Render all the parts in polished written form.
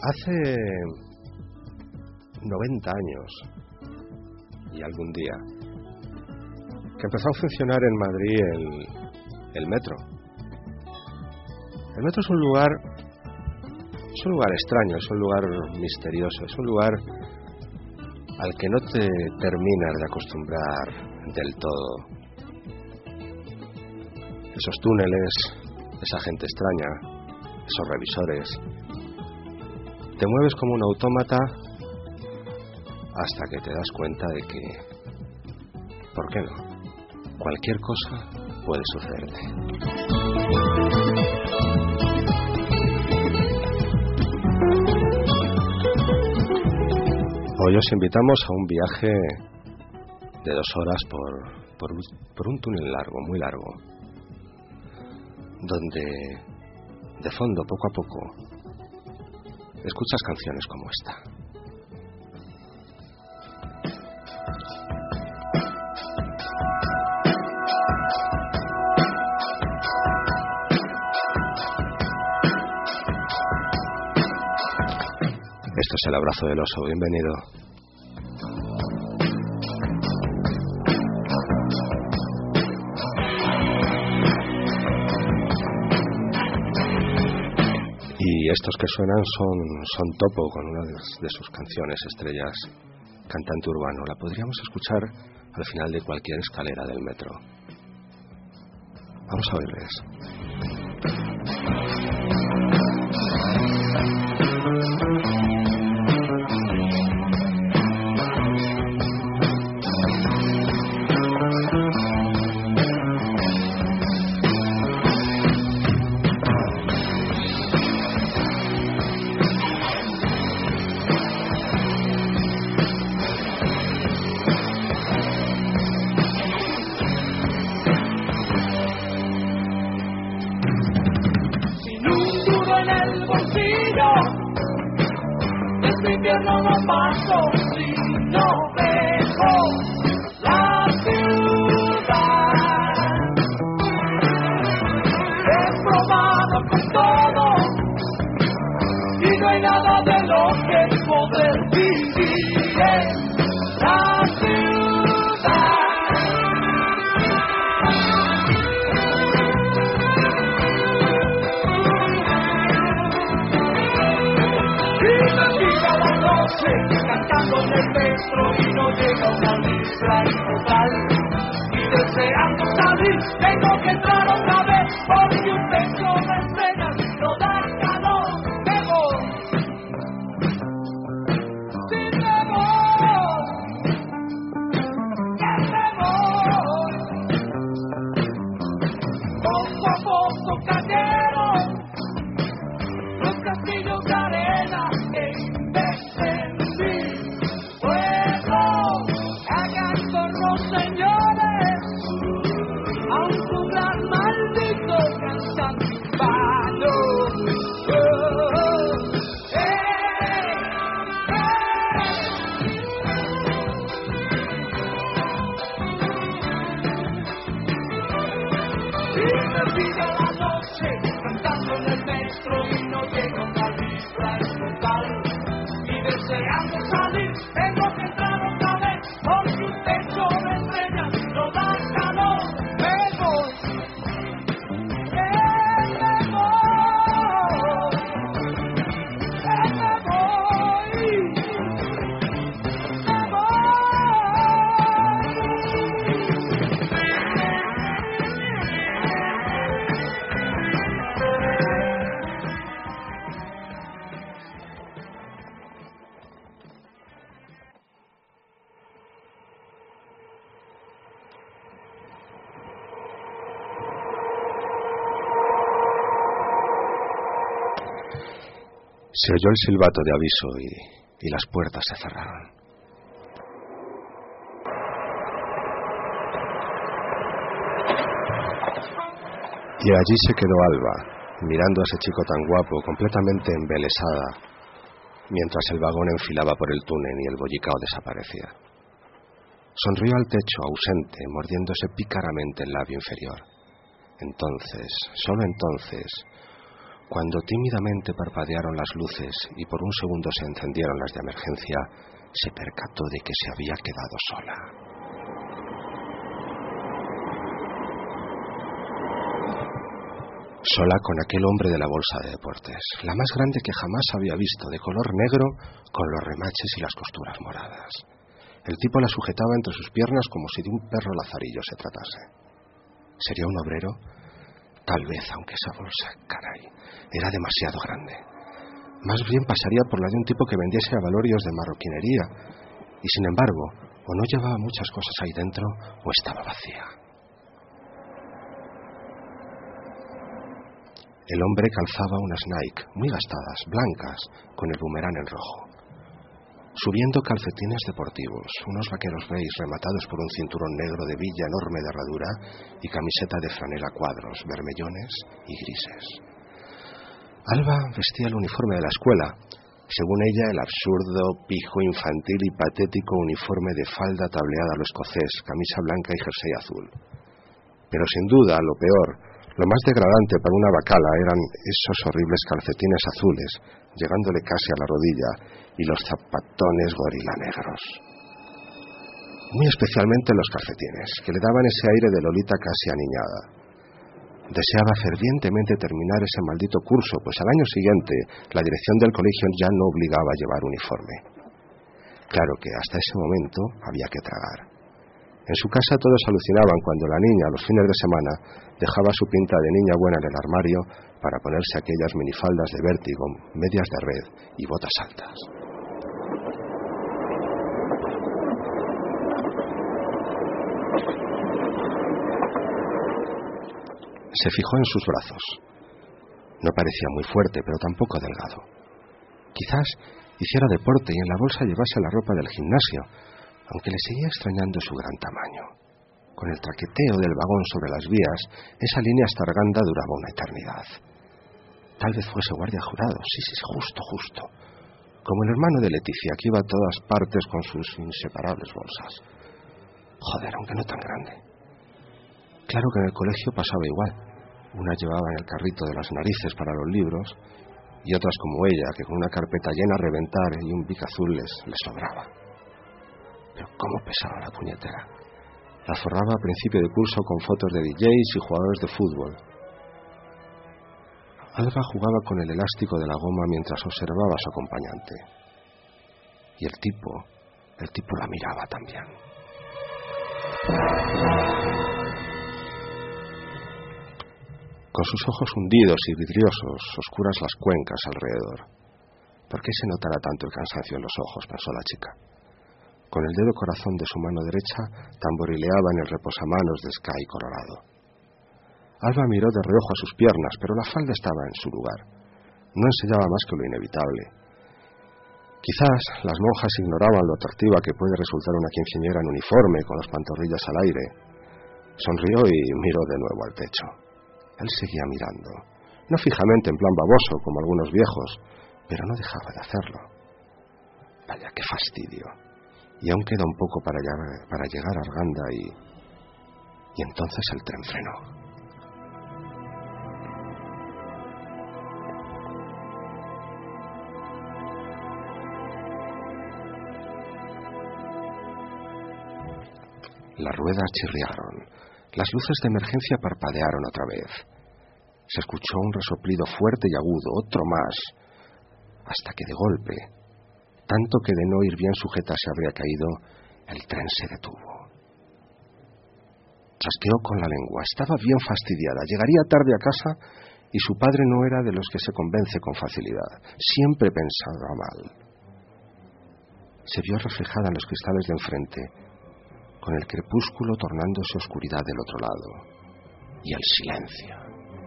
Hace 90 años y algún día que empezó a funcionar en Madrid el metro. El metro es un lugar extraño, es un lugar misterioso, es un lugar al que no te terminas de acostumbrar del todo. Esos túneles, esa gente extraña, esos revisores. Te mueves como un autómata hasta que te das cuenta de que, ¿por qué no? Cualquier cosa puede sucederte. Hoy os invitamos a un viaje de 2 horas por un túnel largo, muy largo, donde de fondo, poco a poco, escuchas canciones como esta. Esto es El abrazo del oso, bienvenido. Y estos que suenan son Topo, con una de sus canciones estrellas, cantante urbano. La podríamos escuchar al final de cualquier escalera del metro. Vamos a oírles. Cantando en el metro y no llega una libra en total. Y deseando salir, tengo que entrar otra vez, porque un techo de estrellas no da calor. Me voy, sí me voy, que me voy. Poco a poco cayeron los castillos de arena en cantando en el metro y no llega una libra en total. Y deseando salir, tengo que entrar otra vez, porque un techo de estrellas no da calor. Me voy, me voy, me voy, me voy. Se oyó el silbato de aviso y las puertas se cerraron. Y allí se quedó Alba, mirando a ese chico tan guapo, completamente embelesada, mientras el vagón enfilaba por el túnel y el bollicao desaparecía. Sonrió al techo, ausente, mordiéndose pícaramente el labio inferior. Entonces, solo entonces, Cuando tímidamente parpadearon las luces y por un segundo se encendieron las de emergencia, se percató de que se había quedado sola. Sola con aquel hombre de la bolsa de deportes, la más grande que jamás había visto, de color negro, con los remaches y las costuras moradas. El tipo la sujetaba entre sus piernas como si de un perro lazarillo se tratase. ¿Sería un obrero? Tal vez, aunque esa bolsa, caray, era demasiado grande. Más bien pasaría por la de un tipo que vendiese abalorios de marroquinería, y sin embargo, o no llevaba muchas cosas ahí dentro, o estaba vacía. El hombre calzaba unas Nike, muy gastadas, blancas, con el boomerang en rojo. Subiendo calcetines deportivos, unos vaqueros beige rematados por un cinturón negro de villa enorme de herradura y camiseta de franela a cuadros, vermellones y grises. Alba vestía el uniforme de la escuela, según ella el absurdo, pijo, infantil y patético uniforme de falda tableada a lo escocés, camisa blanca y jersey azul. Pero sin duda, lo peor, lo más degradante para una bacala eran esos horribles calcetines azules, llegándole casi a la rodilla, y los zapatones gorila negros. Muy especialmente los calcetines, que le daban ese aire de Lolita casi aniñada. Deseaba fervientemente terminar ese maldito curso, pues al año siguiente la dirección del colegio ya no obligaba a llevar uniforme. Claro que hasta ese momento había que tragar. En su casa todos alucinaban cuando la niña, los fines de semana, dejaba su pinta de niña buena en el armario para ponerse aquellas minifaldas de vértigo, medias de red y botas altas. Se fijó en sus brazos. No parecía muy fuerte, pero tampoco delgado. Quizás hiciera deporte y en la bolsa llevase la ropa del gimnasio, aunque le seguía extrañando su gran tamaño. Con el traqueteo del vagón sobre las vías, esa línea hasta Arganda duraba una eternidad. Tal vez fuese guardia jurado, sí, justo. Como el hermano de Leticia, que iba a todas partes con sus inseparables bolsas. Joder, aunque no tan grande. Claro que en el colegio pasaba igual. Unas llevaban el carrito de las narices para los libros, y otras como ella, que con una carpeta llena a reventar y un bic azul les sobraba. Pero cómo pesaba la puñetera. La forraba a principio de curso con fotos de DJs y jugadores de fútbol. Alba jugaba con el elástico de la goma mientras observaba a su acompañante. Y el tipo la miraba también. Con sus ojos hundidos y vidriosos, oscuras las cuencas alrededor. ¿Por qué se notará tanto el cansancio en los ojos?, pensó la chica. Con el dedo corazón de su mano derecha tamborileaba en el reposamanos de Sky colorado. Alba miró de reojo a sus piernas, pero la falda estaba en su lugar. No enseñaba más que lo inevitable. Quizás las monjas ignoraban lo atractiva que puede resultar una quinceañera en uniforme con las pantorrillas al aire. Sonrió y miró de nuevo al techo. Él seguía mirando, no fijamente en plan baboso como algunos viejos, pero no dejaba de hacerlo. Vaya, qué fastidio. Y aún queda un poco para llegar a Arganda y entonces el tren frenó. Las ruedas chirriaron. Las luces de emergencia parpadearon otra vez. Se escuchó un resoplido fuerte y agudo, otro más, hasta que de golpe, tanto que de no ir bien sujeta se habría caído, el tren se detuvo. Chasqueó con la lengua. Estaba bien fastidiada. Llegaría tarde a casa y su padre no era de los que se convence con facilidad. Siempre pensaba mal. Se vio reflejada en los cristales de enfrente, con el crepúsculo tornándose oscuridad del otro lado, y el silencio.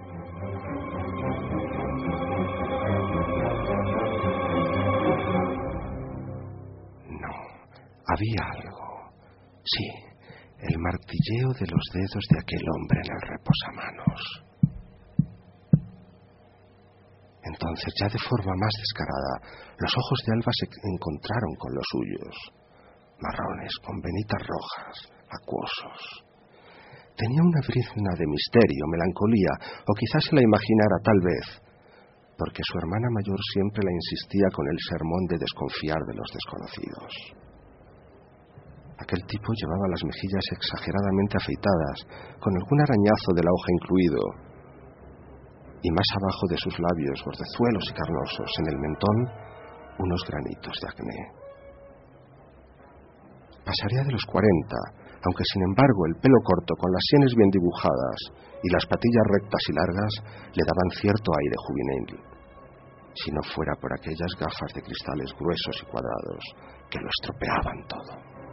No, había algo. Sí, el martilleo de los dedos de aquel hombre en el reposamanos. Entonces, ya de forma más descarada, los ojos de Alba se encontraron con los suyos. Marrones, con venitas rojas, acuosos. Tenía una brizna de misterio, melancolía, o quizás se la imaginara tal vez, porque su hermana mayor siempre la insistía con el sermón de desconfiar de los desconocidos. Aquel tipo llevaba las mejillas exageradamente afeitadas, con algún arañazo de la hoja incluido, y más abajo de sus labios, gordezuelos y carnosos, en el mentón, unos granitos de acné. Pasaría de los 40, aunque sin embargo el pelo corto, con las sienes bien dibujadas y las patillas rectas y largas, le daban cierto aire juvenil, si no fuera por aquellas gafas de cristales gruesos y cuadrados que lo estropeaban todo.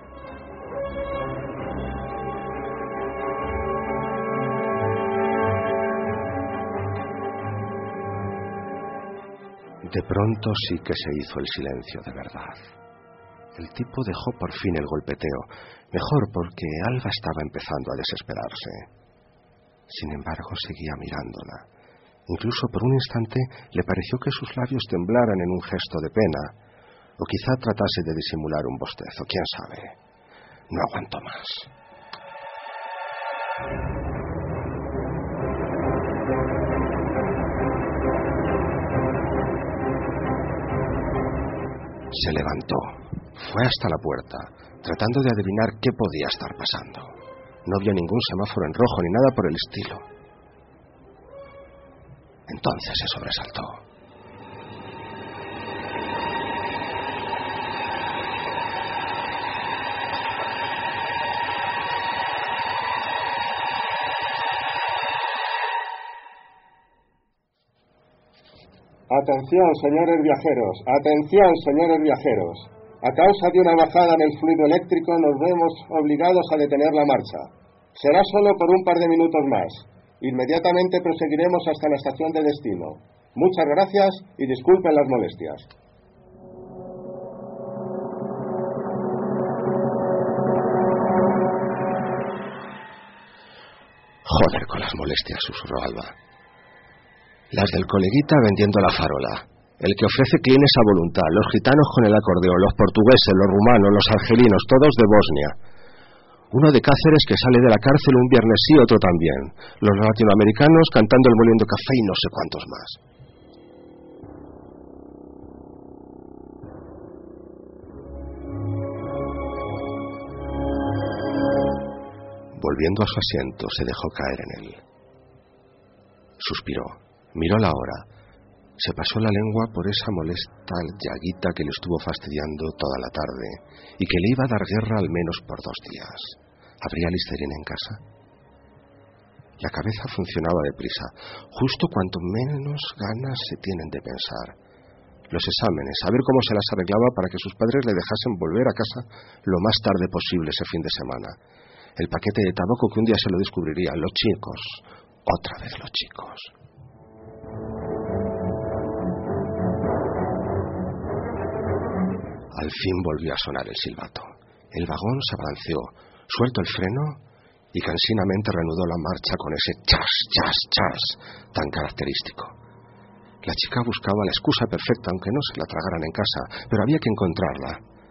De pronto sí que se hizo el silencio de verdad. El tipo dejó por fin el golpeteo, mejor porque Alba estaba empezando a desesperarse. Sin embargo, seguía mirándola. Incluso por un instante le pareció que sus labios temblaran en un gesto de pena, o quizá tratase de disimular un bostezo, quién sabe. No aguantó más. Se levantó, fue hasta la puerta, tratando de adivinar qué podía estar pasando. No vio ningún semáforo en rojo ni nada por el estilo. Entonces se sobresaltó. Atención, señores viajeros, atención, señores viajeros. A causa de una bajada en el fluido eléctrico nos vemos obligados a detener la marcha. Será solo por un par de minutos más. Inmediatamente proseguiremos hasta la estación de destino. Muchas gracias y disculpen las molestias. Joder con las molestias, susurró Alba. Las del coleguita vendiendo la farola, el que ofrece clines a voluntad, los gitanos con el acordeón, los portugueses, los rumanos, los argelinos, todos de Bosnia. Uno de Cáceres que sale de la cárcel un viernes sí, otro también. Los latinoamericanos cantando el moliendo café y no sé cuántos más. Volviendo a su asiento, se dejó caer en él. Suspiró. Miró la hora, se pasó la lengua por esa molesta llaguita que le estuvo fastidiando toda la tarde y que le iba a dar guerra al menos por 2 días. ¿Habría Listerine en casa? La cabeza funcionaba deprisa, justo cuanto menos ganas se tienen de pensar. Los exámenes, a ver cómo se las arreglaba para que sus padres le dejasen volver a casa lo más tarde posible ese fin de semana. El paquete de tabaco que un día se lo descubrirían, los chicos, otra vez los chicos. Al fin volvió a sonar el silbato. El vagón se balanceó, suelto el freno, y cansinamente reanudó la marcha con ese chas, chas, chas tan característico. La chica buscaba la excusa perfecta, aunque no se la tragaran en casa, pero había que encontrarla.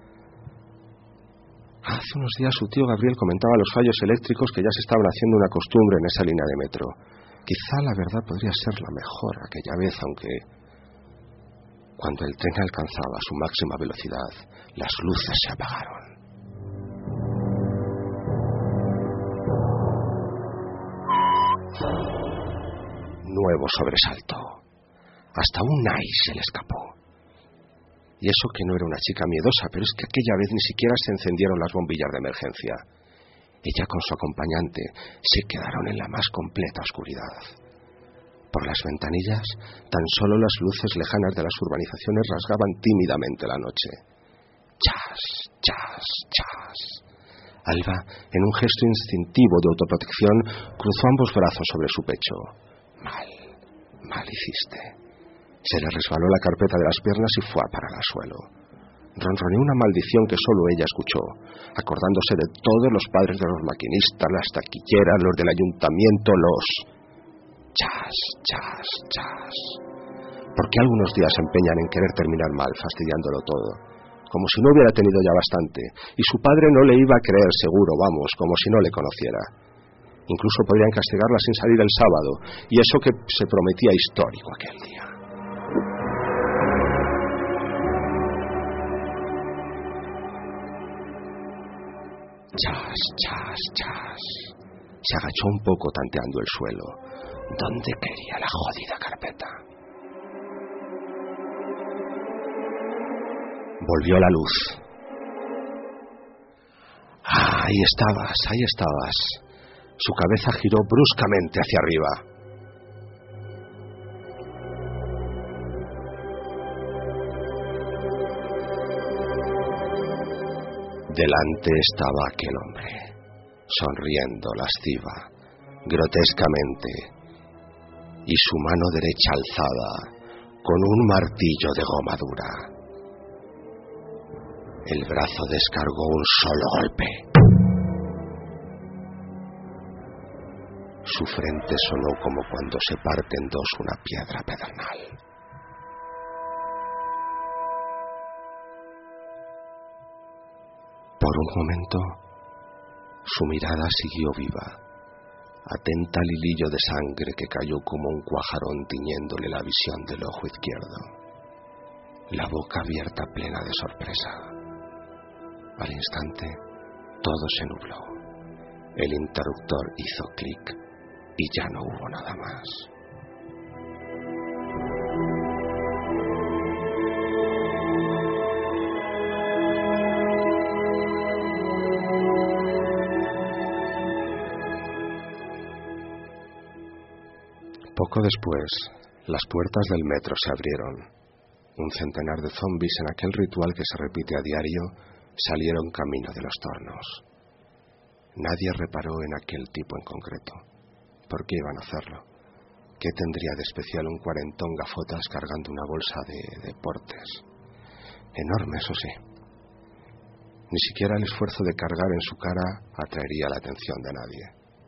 Hace unos días su tío Gabriel comentaba los fallos eléctricos que ya se estaban haciendo una costumbre en esa línea de metro. Quizá la verdad podría ser la mejor aquella vez, aunque cuando el tren alcanzaba su máxima velocidad, las luces se apagaron. Nuevo sobresalto. Hasta un ay se le escapó. Y eso que no era una chica miedosa, pero es que aquella vez ni siquiera se encendieron las bombillas de emergencia. Ella con su acompañante se quedaron en la más completa oscuridad. Por las ventanillas, tan solo las luces lejanas de las urbanizaciones rasgaban tímidamente la noche. Chas, chas, chas. Alba, en un gesto instintivo de autoprotección, cruzó ambos brazos sobre su pecho. Mal hiciste. Se le resbaló la carpeta de las piernas y fue a parar al suelo. Ronroneó una maldición que solo ella escuchó, acordándose de todos los padres de los maquinistas, las taquilleras, los del ayuntamiento, los... Chas, chas, chas. ¿Por qué algunos días se empeñan en querer terminar mal, fastidiándolo todo? Como si no hubiera tenido ya bastante, y su padre no le iba a creer seguro, vamos, como si no le conociera. Incluso podrían castigarla sin salir el sábado, y eso que se prometía histórico aquel día. Chas, chas, chas. Se agachó un poco tanteando el suelo. ¿Dónde quería la jodida carpeta? Volvió la luz. Ah, ahí estabas, ahí estabas. Su cabeza giró bruscamente hacia arriba. Delante estaba aquel hombre, sonriendo lasciva, grotescamente, y su mano derecha alzada con un martillo de goma dura. El brazo descargó un solo golpe. Su frente sonó como cuando se parte en dos una piedra pedernal. Por un momento, su mirada siguió viva, atenta al hilillo de sangre que cayó como un cuajarón tiñéndole la visión del ojo izquierdo, la boca abierta plena de sorpresa. Al instante, todo se nubló. El interruptor hizo clic y ya no hubo nada más. Poco después, las puertas del metro se abrieron. Un centenar de zombis, en aquel ritual que se repite a diario, salieron camino de los tornos. Nadie reparó en aquel tipo en concreto. ¿Por qué iban a hacerlo? ¿Qué tendría de especial un cuarentón gafotas cargando una bolsa de deportes? Enorme, eso sí. Ni siquiera el esfuerzo de cargar en su cara atraería la atención de nadie.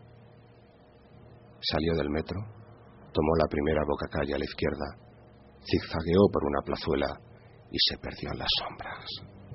Salió del metro, tomó la primera bocacalle a la izquierda, zigzagueó por una plazuela y se perdió en las sombras.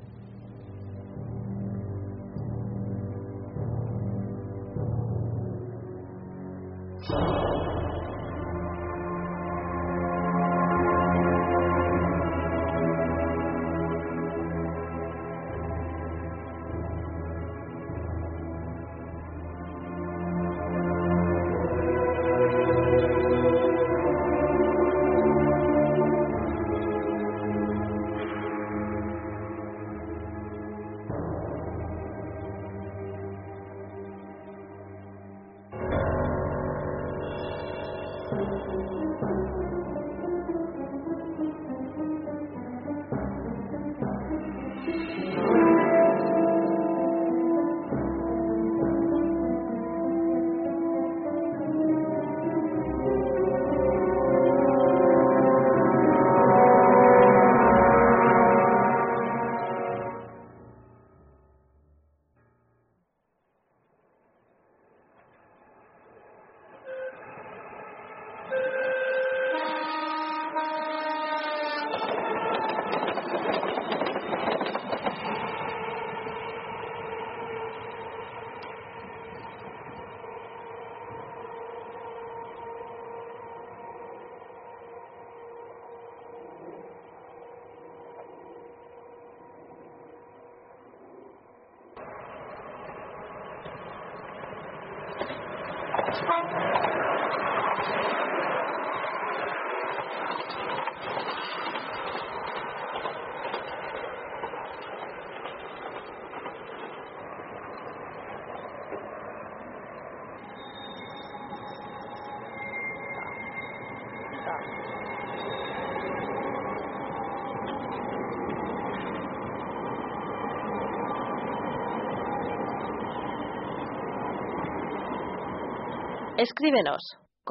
Escríbenos,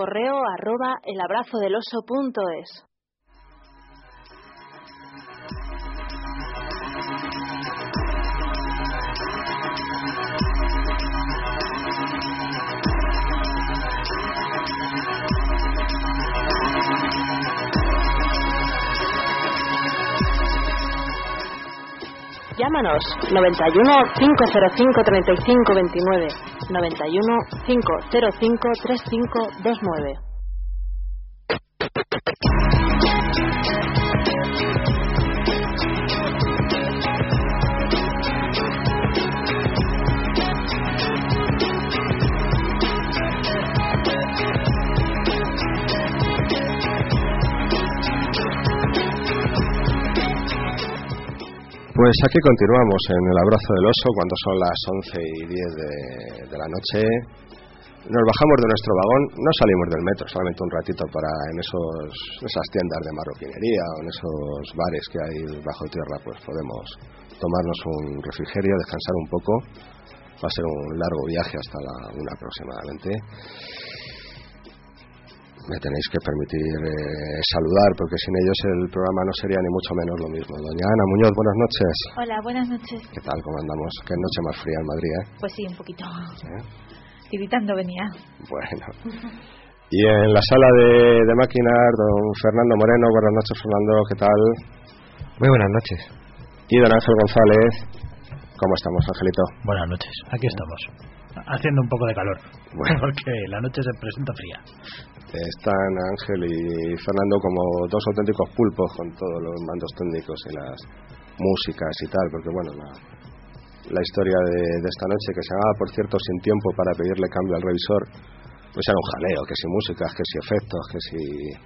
correo@elabrazodeloso.es. Llámanos 91 505 35 29, 91 505 35 29. Pues aquí continuamos en el abrazo del oso cuando son las 11:10 de la noche. Nos bajamos de nuestro vagón, no salimos del metro, solamente un ratito para en esas tiendas de marroquinería o en esos bares que hay bajo tierra, pues podemos tomarnos un refrigerio, descansar un poco. Va a ser un largo viaje hasta la 1 aproximadamente. Me tenéis que permitir saludar, porque sin ellos el programa no sería ni mucho menos lo mismo. Doña Ana Muñoz, buenas noches. Hola, buenas noches. ¿Qué tal? ¿Cómo andamos? Qué noche más fría en Madrid, ¿eh? Pues sí, un poquito. Tiritando venía. Bueno. Y en la sala de máquinas, don Fernando Moreno. Buenas noches, Fernando. ¿Qué tal? Muy buenas noches. Y don Ángel González. ¿Cómo estamos, Angelito? Buenas noches. Aquí estamos. Haciendo un poco de calor. Bueno. Porque la noche se presenta fría. Están Ángel y Fernando como dos auténticos pulpos con todos los mandos técnicos y las músicas y tal, porque bueno, la historia de esta noche, que se llamaba por cierto Sin tiempo para pedirle cambio al revisor, pues era un jaleo, que si músicas, que si efectos, que si...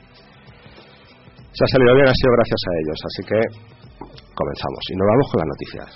Se ha salido bien, ha sido gracias a ellos, así que comenzamos y nos vamos con las noticias.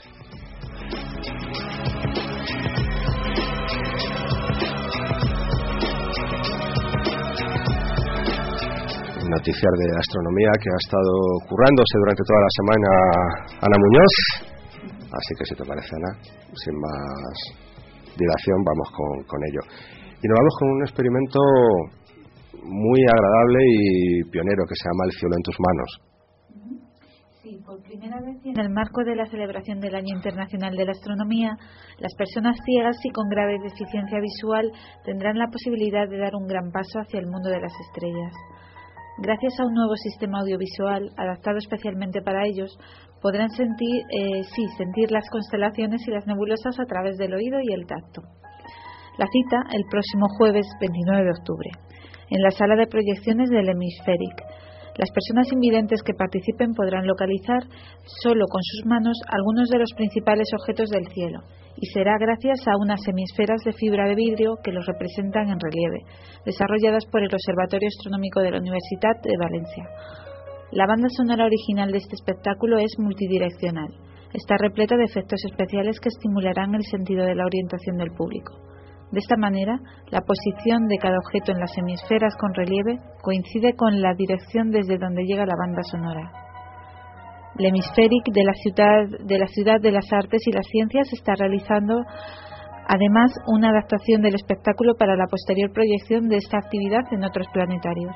Noticias de astronomía que ha estado currándose durante toda la semana Ana Muñoz, así que si te parece, Ana, sin más dilación vamos con ello. Y nos vamos con un experimento muy agradable y pionero que se llama El cielo en tus manos. Sí, por primera vez en el marco de la celebración del Año Internacional de la Astronomía, las personas ciegas y con grave deficiencia visual tendrán la posibilidad de dar un gran paso hacia el mundo de las estrellas. Gracias a un nuevo sistema audiovisual adaptado especialmente para ellos, podrán sentir las constelaciones y las nebulosas a través del oído y el tacto. La cita el próximo jueves 29 de octubre, en la sala de proyecciones del Hemispheric. Las personas invidentes que participen podrán localizar solo con sus manos algunos de los principales objetos del cielo, y será gracias a unas hemisferas de fibra de vidrio que los representan en relieve, desarrolladas por el Observatorio Astronómico de la Universitat de Valencia. La banda sonora original de este espectáculo es multidireccional. Está repleta de efectos especiales que estimularán el sentido de la orientación del público. De esta manera, la posición de cada objeto en las hemisferas con relieve coincide con la dirección desde donde llega la banda sonora. El Hemispheric de la Ciudad de las Artes y las Ciencias está realizando además una adaptación del espectáculo para la posterior proyección de esta actividad en otros planetarios.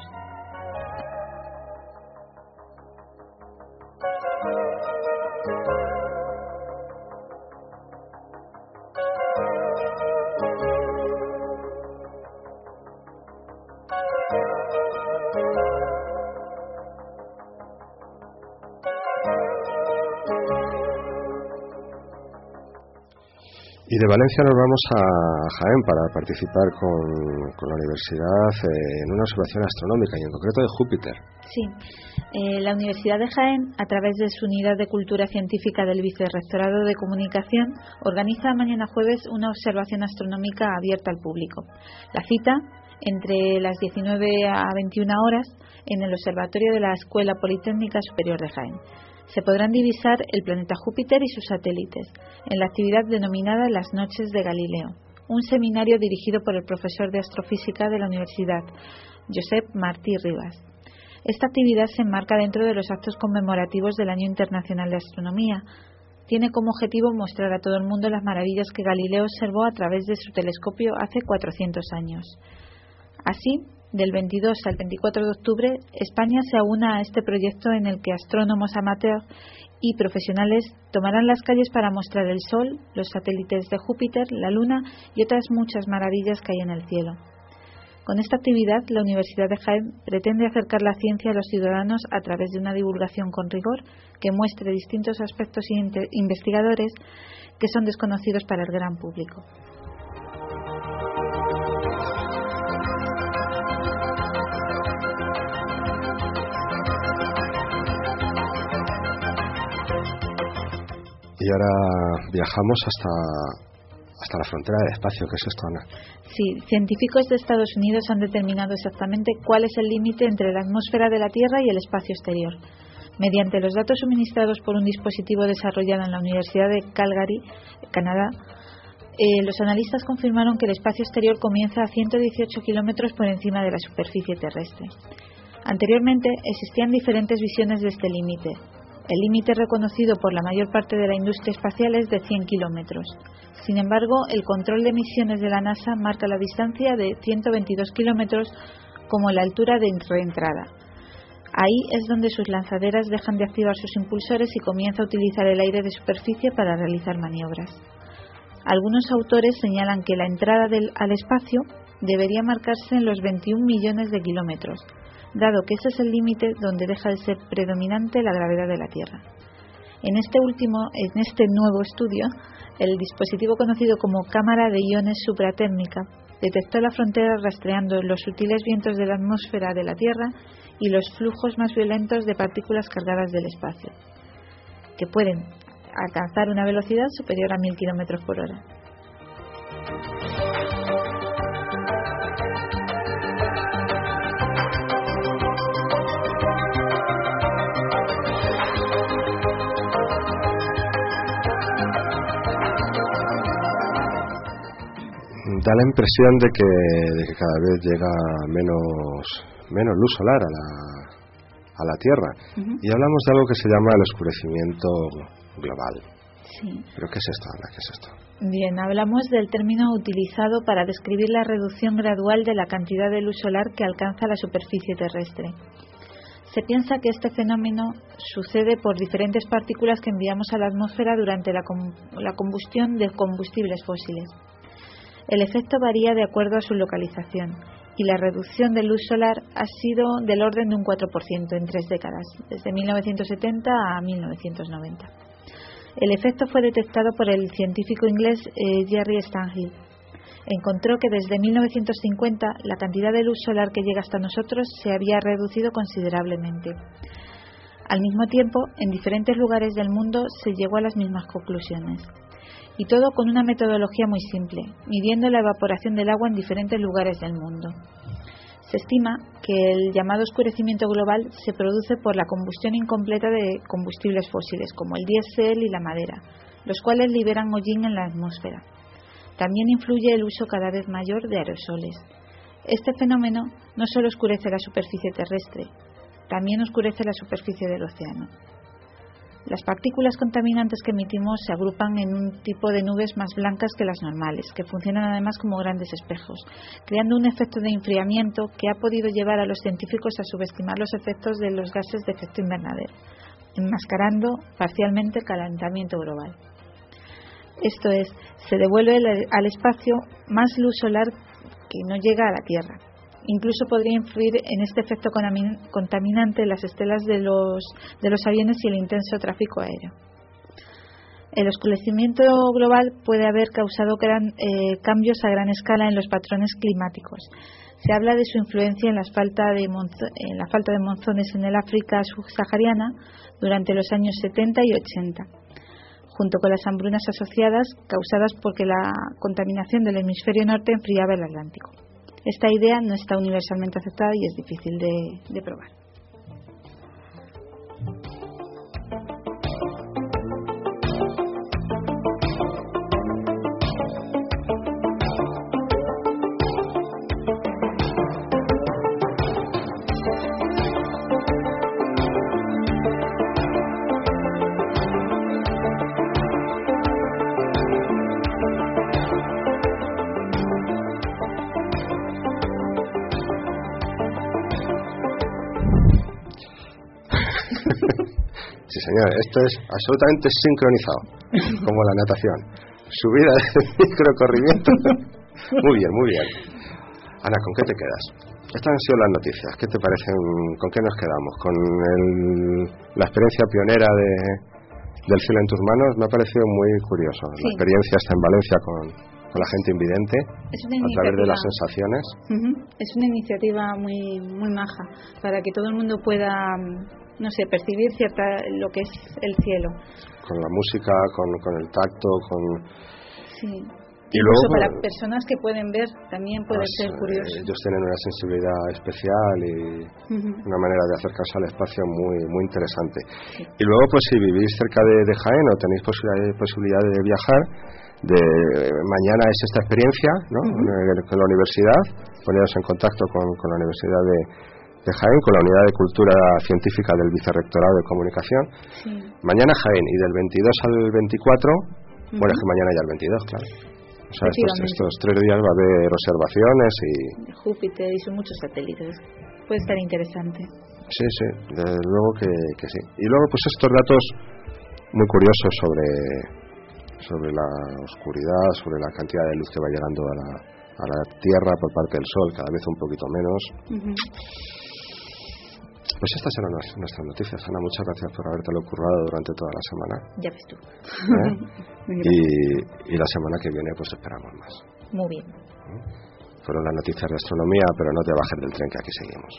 Y de Valencia nos vamos a Jaén para participar con la universidad en una observación astronómica y en concreto de Júpiter. Sí, la Universidad de Jaén, a través de su Unidad de Cultura Científica del Vicerrectorado de Comunicación, organiza mañana jueves una observación astronómica abierta al público. La cita, entre las 19 a 21 horas, en el Observatorio de la Escuela Politécnica Superior de Jaén. Se podrán divisar el planeta Júpiter y sus satélites en la actividad denominada Las Noches de Galileo, un seminario dirigido por el profesor de astrofísica de la universidad, Josep Martí Ribas. Esta actividad se enmarca dentro de los actos conmemorativos del Año Internacional de Astronomía. Tiene como objetivo mostrar a todo el mundo las maravillas que Galileo observó a través de su telescopio hace 400 años. Así, del 22 al 24 de octubre, España se aúna a este proyecto en el que astrónomos amateurs y profesionales tomarán las calles para mostrar el Sol, los satélites de Júpiter, la Luna y otras muchas maravillas que hay en el cielo. Con esta actividad, la Universidad de Jaén pretende acercar la ciencia a los ciudadanos a través de una divulgación con rigor que muestre distintos aspectos investigadores que son desconocidos para el gran público. Y ahora viajamos hasta la frontera del espacio. ¿Qué es esto, Ana? Sí, científicos de Estados Unidos han determinado exactamente cuál es el límite entre la atmósfera de la Tierra y el espacio exterior. Mediante los datos suministrados por un dispositivo desarrollado en la Universidad de Calgary, Canadá, los analistas confirmaron que el espacio exterior comienza a 118 kilómetros por encima de la superficie terrestre. Anteriormente existían diferentes visiones de este límite. El límite reconocido por la mayor parte de la industria espacial es de 100 kilómetros. Sin embargo, el control de emisiones de la NASA marca la distancia de 122 kilómetros como la altura de reentrada. Ahí es donde sus lanzaderas dejan de activar sus impulsores y comienza a utilizar el aire de superficie para realizar maniobras. Algunos autores señalan que la entrada al espacio debería marcarse en los 21 millones de kilómetros, dado que ese es el límite donde deja de ser predominante la gravedad de la Tierra. En este nuevo estudio, el dispositivo conocido como cámara de iones supratérmica detectó la frontera rastreando los sutiles vientos de la atmósfera de la Tierra y los flujos más violentos de partículas cargadas del espacio, que pueden alcanzar una velocidad superior a 1000 kilómetros por hora. Da la impresión de que cada vez llega menos luz solar a la Tierra. Uh-huh. Y hablamos de algo que se llama el oscurecimiento global. Sí. ¿Pero qué es esto, Ana? ¿Qué es esto? Bien, hablamos del término utilizado para describir la reducción gradual de la cantidad de luz solar que alcanza la superficie terrestre. Se piensa que este fenómeno sucede por diferentes partículas que enviamos a la atmósfera durante la combustión de combustibles fósiles. El efecto varía de acuerdo a su localización y la reducción de luz solar ha sido del orden de un 4% en 3 décadas, desde 1970 a 1990. El efecto fue detectado por el científico inglés Jerry Stanhill. Encontró que desde 1950 la cantidad de luz solar que llega hasta nosotros se había reducido considerablemente. Al mismo tiempo, en diferentes lugares del mundo se llegó a las mismas conclusiones. Y todo con una metodología muy simple, midiendo la evaporación del agua en diferentes lugares del mundo. Se estima que el llamado oscurecimiento global se produce por la combustión incompleta de combustibles fósiles, como el diésel y la madera, los cuales liberan hollín en la atmósfera. También influye el uso cada vez mayor de aerosoles. Este fenómeno no solo oscurece la superficie terrestre, también oscurece la superficie del océano. Las partículas contaminantes que emitimos se agrupan en un tipo de nubes más blancas que las normales, que funcionan además como grandes espejos, creando un efecto de enfriamiento que ha podido llevar a los científicos a subestimar los efectos de los gases de efecto invernadero, enmascarando parcialmente el calentamiento global. Esto es, se devuelve al espacio más luz solar que no llega a la Tierra. Incluso podría influir en este efecto contaminante las estelas de los aviones y el intenso tráfico aéreo. El oscurecimiento global puede haber causado cambios a gran escala en los patrones climáticos. Se habla de su influencia en la falta de monzones en el África subsahariana durante los años 70 y 80, junto con las hambrunas asociadas causadas porque la contaminación del hemisferio norte enfriaba el Atlántico. Esta idea no está universalmente aceptada y es difícil de probar. Sí, señor, esto es absolutamente sincronizado, como la natación. Subida de microcorrimiento. Muy bien, muy bien. Ana, ¿con qué te quedas? Estas han sido las noticias. ¿Qué te parecen? ¿Con qué nos quedamos? ¿Con la experiencia pionera del cielo en tus manos? Me ha parecido muy curioso. Sí. La experiencia está en Valencia con la gente invidente, a través de las sensaciones. Es una iniciativa muy, muy maja, para que todo el mundo pueda, no sé, percibir lo que es el cielo. Con la música, con el tacto, Sí. Y luego, para personas que pueden ver también puede ser curioso. Ellos tienen una sensibilidad especial y una manera de acercarse al espacio muy muy interesante. Sí. Y luego, pues si vivís cerca de Jaén o tenéis posibilidad de viajar, mañana es esta experiencia, ¿no? Con la universidad, poneros en contacto con la Universidad de Jaén, con la Unidad de Cultura Científica del Vicerrectorado de Comunicación. Sí. Mañana Jaén, y del 22 al 24, bueno, es que mañana ya el 22, claro. O sea, estos 3 días va a haber observaciones y... Júpiter y son muchos satélites. Puede estar interesante. Sí, desde luego que sí. Y luego, pues estos datos muy curiosos sobre la oscuridad, sobre la cantidad de luz que va llegando a la Tierra por parte del Sol, cada vez un poquito menos. Pues estas eran nuestras noticias. Ana, muchas gracias por habértelo currado durante toda la semana. Ya ves tú. Y la semana que viene pues esperamos más. Muy bien. Fueron las noticias de astronomía, pero no te bajes del tren, que aquí seguimos.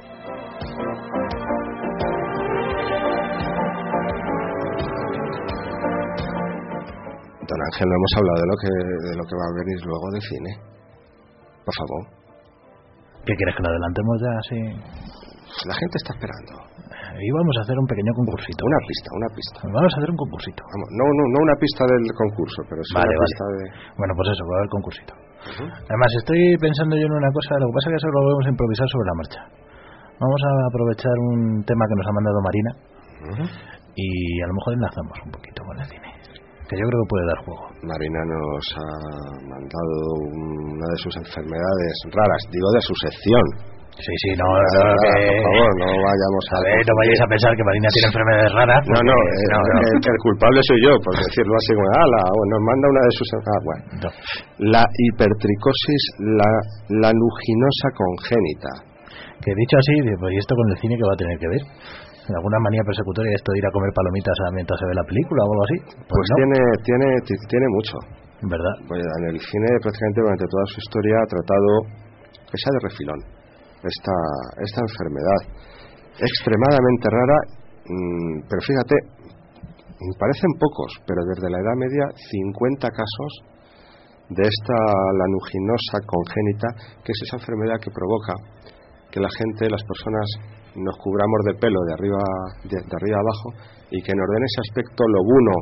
Don Ángel, no hemos hablado de lo que va a venir luego de cine. Por favor. ¿Qué quieres, que lo adelantemos ya así? La gente está esperando. Íbamos a hacer un pequeño concursito. Una pista. Vamos a hacer un concursito. Vamos, no una pista del concurso, pero sí una pista de... Bueno, pues eso, va a haber concursito. Además, estoy pensando yo en una cosa. Lo que pasa es que eso lo podemos improvisar sobre la marcha. Vamos a aprovechar un tema que nos ha mandado Marina y a lo mejor enlazamos un poquito con el cine, que yo creo que puede dar juego. Marina nos ha mandado una de sus enfermedades raras, digo de su sección. Sí, no, por favor, no vayamos a ver, no vayáis a pensar que Marina tiene enfermedades raras. No. El culpable soy yo, por decirlo así, nos manda una de sus enfermedades. La hipertricosis lanuginosa congénita. Que dicho así, pues ¿y esto con el cine qué va a tener que ver? ¿Alguna manía persecutoria esto de ir a comer palomitas mientras se ve la película o algo así? Pues no. tiene mucho. ¿Verdad? Pues en el cine prácticamente durante toda su historia ha tratado que sea de refilón esta enfermedad extremadamente rara, pero fíjate, parecen pocos, pero desde la Edad Media 50 casos de esta lanuginosa congénita, que es esa enfermedad que provoca que la gente, las personas, nos cubramos de pelo de arriba abajo, y que nos den ese aspecto lobuno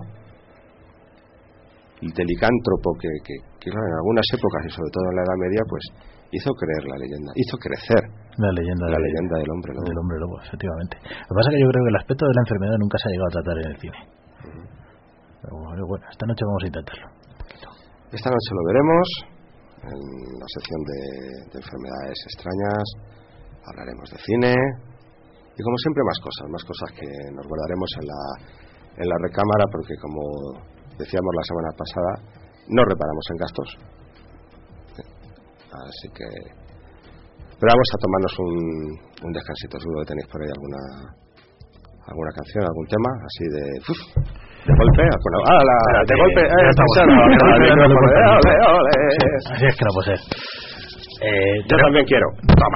de licántropo que claro, en algunas épocas y sobre todo en la Edad Media pues hizo crecer la leyenda del hombre lobo. Del hombre lobo, efectivamente. Lo que pasa es que yo creo que el aspecto de la enfermedad nunca se ha llegado a tratar en el cine. Pero bueno, esta noche vamos a intentarlo. Esta noche lo veremos en la sección de enfermedades extrañas. Hablaremos de cine y, como siempre, más cosas que nos guardaremos en la recámara, porque, como decíamos la semana pasada, no reparamos en gastos. Así que esperamos a tomarnos un descansito. Seguro que tenéis por ahí alguna canción, algún tema así de golpe, de golpe, así es que no puede ser. Yo también quiero. Toma.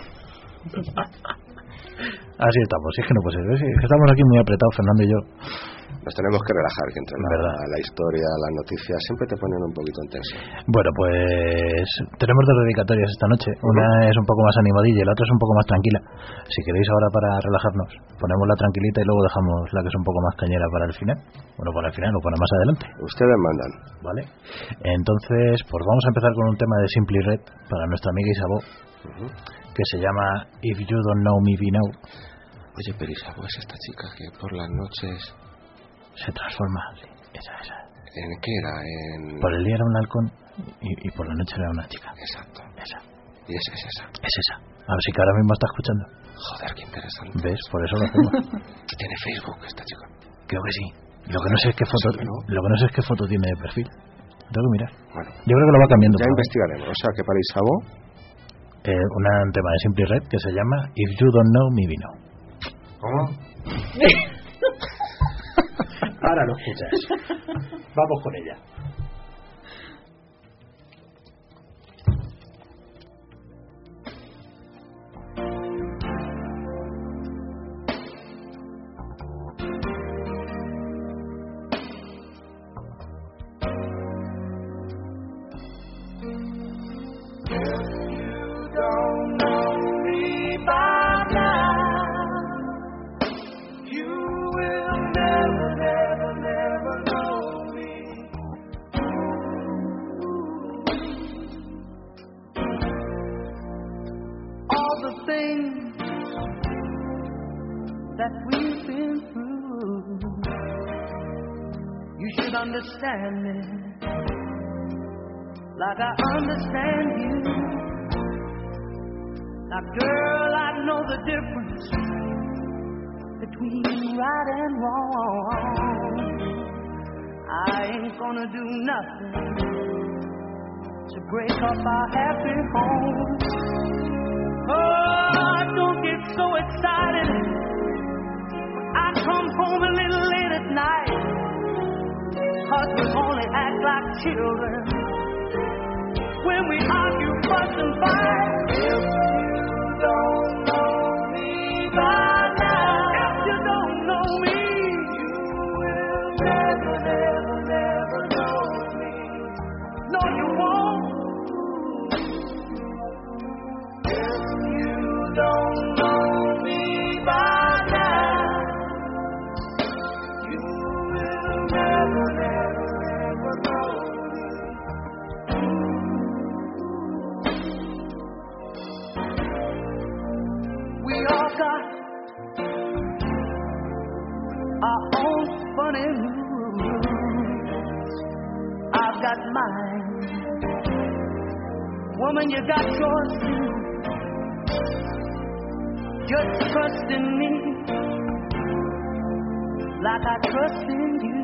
Así estamos, sí, es que no puede ser. Sí, es que estamos aquí muy apretados, Fernando y yo. Nos tenemos que relajar, que entre la historia, las noticias siempre te ponen un poquito intenso. Bueno, pues tenemos 2 dedicatorias esta noche. Una es un poco más animadilla y la otra es un poco más tranquila. Si queréis ahora, para relajarnos, ponemos la tranquilita y luego dejamos la que es un poco más cañera para el final. Bueno, para el final o para más adelante. Ustedes mandan. Vale. Entonces, pues vamos a empezar con un tema de Simply Red para nuestra amiga Isabó, que se llama If You Don't Know Me, Be Now. Oye, pero Isabó es esta chica que por las noches se transforma, sí, esa. ¿En qué era? Por el día era un halcón y por la noche era una chica. Exacto. Esa. Y es esa. Es esa. A ver si que ahora mismo está escuchando. Joder, qué interesante. ¿Ves? Por eso lo hacemos. ¿Tiene Facebook esta chica? Creo que sí. Lo que no sé es qué foto tiene de perfil. Tengo que mirar. Bueno, yo creo que lo va cambiando. Ya investigaremos. O sea que para Isabó un tema de Simply Red que se llama If You Don't Know Me, Be Now. ¿Cómo? Ahora lo escuchas. Vamos con ella. You should understand me like I understand you. Now, girl, I know the difference between right and wrong. I ain't gonna do nothing to break up our happy home. Oh, don't get so excited when I come home a little late at night, 'cause we only act like children when we argue, fuss and fight. If you don't know me by now, if you don't know me, you will never, never, never know me. No, you won't. If you don't know me by now, you will never, never, never know me. We all got our own funny moves. I've got mine. Woman, you got yours too. Just trust in me like I trust in you.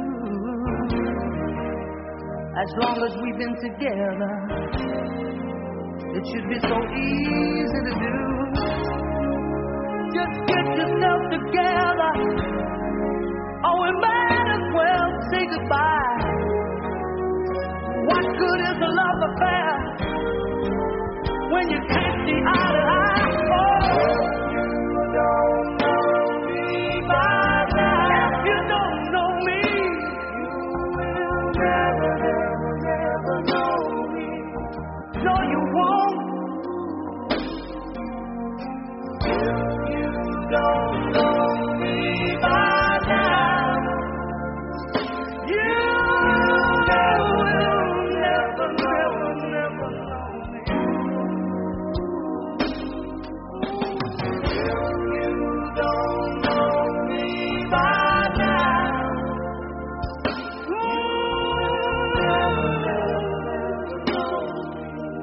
As long as we've been together, it should be so easy to do. Just get yourself together, or we might as well say goodbye. What good is a love affair when you can't see eye to eye? Oh, you don't know me by now. If you don't know me, you will never, never, never know me. No, you won't. Don't know me by now. You will never, never, never know me. You don't know me by now. You will never, never know me.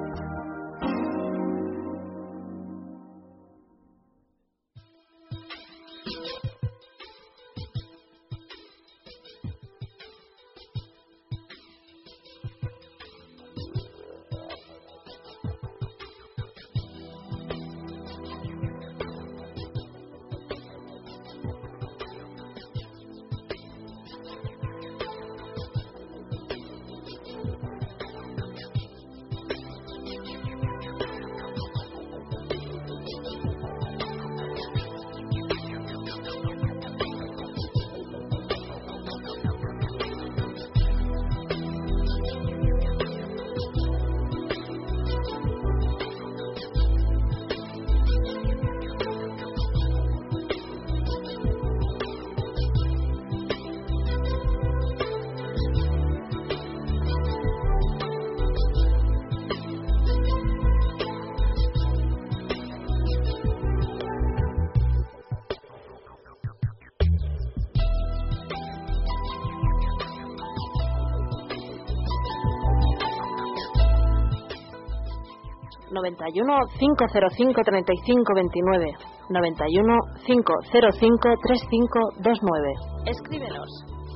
91 505 35 29, 91 505 3529. Escríbenos.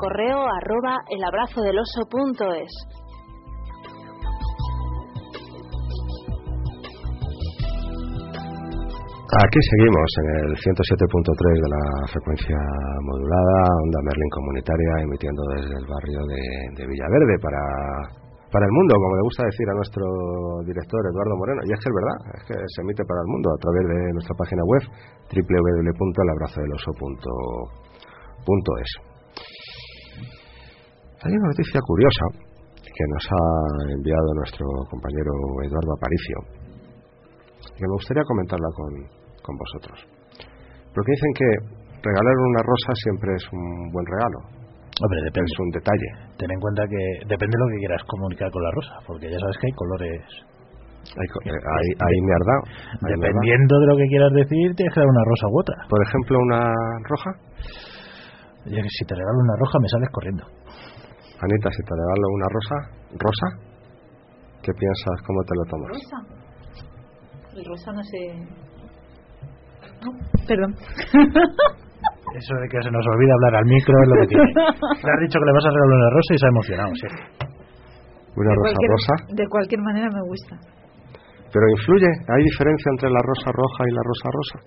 correo@elabrazodeloso.es. Aquí seguimos en el 107.3 de la frecuencia modulada, Onda Merlin Comunitaria, emitiendo desde el barrio de Villaverde para el mundo, como le gusta decir a nuestro director Eduardo Moreno. Y es que es verdad, es que se emite para el mundo a través de nuestra página web www.elabrazodeloso.es. Hay una noticia curiosa que nos ha enviado nuestro compañero Eduardo Aparicio, que me gustaría comentarla con vosotros. Porque dicen que regalar una rosa siempre es un buen regalo. Hombre, depende. Es un detalle. Ten en cuenta que depende de lo que quieras comunicar con la rosa, porque ya sabes que hay colores. Ahí me ha dado. Dependiendo de lo que quieras decir, tienes que dar una rosa u otra. Por ejemplo, una roja. Oye, que si te regalo una roja me sales corriendo. Anita, si te regalo una rosa, ¿qué piensas? ¿Cómo te lo tomas? ¿Rosa? El rosa no sé... No, perdón. Eso de que se nos olvida hablar al micro es lo que tiene. Le has dicho que le vas a regalar una rosa y se ha emocionado, sí. ¿Una rosa? De cualquier manera me gusta. ¿Pero influye? ¿Hay diferencia entre la rosa roja y la rosa rosa?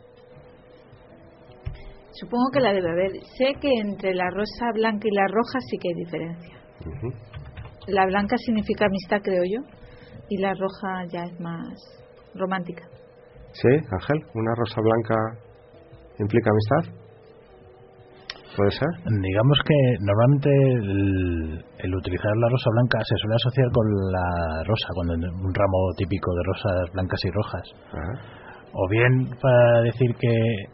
Supongo que la debe haber. Sé que entre la rosa blanca y la roja sí que hay diferencia. La blanca significa amistad, creo yo, y la roja ya es más romántica. ¿Sí, Ángel? ¿Una rosa blanca implica amistad? ¿Puede ser? Digamos que normalmente el utilizar la rosa blanca se suele asociar con la rosa, cuando un ramo típico de rosas blancas y rojas. O bien para decir que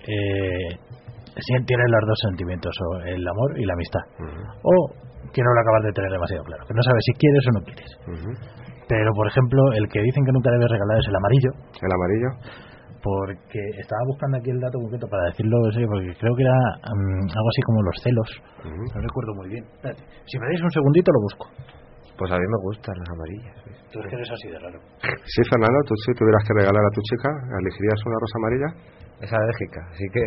tienen los dos sentimientos, o el amor y la amistad. O que no lo acabas de tener demasiado claro, que no sabes si quieres o no quieres. Pero, por ejemplo, el que dicen que nunca debes regalar es el amarillo. ¿El amarillo? Porque estaba buscando aquí el dato concreto para decirlo, sí, porque creo que era algo así como los celos. No recuerdo muy bien. Espérate, si me dais un segundito lo busco. Pues a mí me gustan las amarillas. Tú es que eres así de raro. Sí, Fernando, tú si tuvieras que regalar a tu chica, ¿elegirías una rosa amarilla? Es alérgica, así que...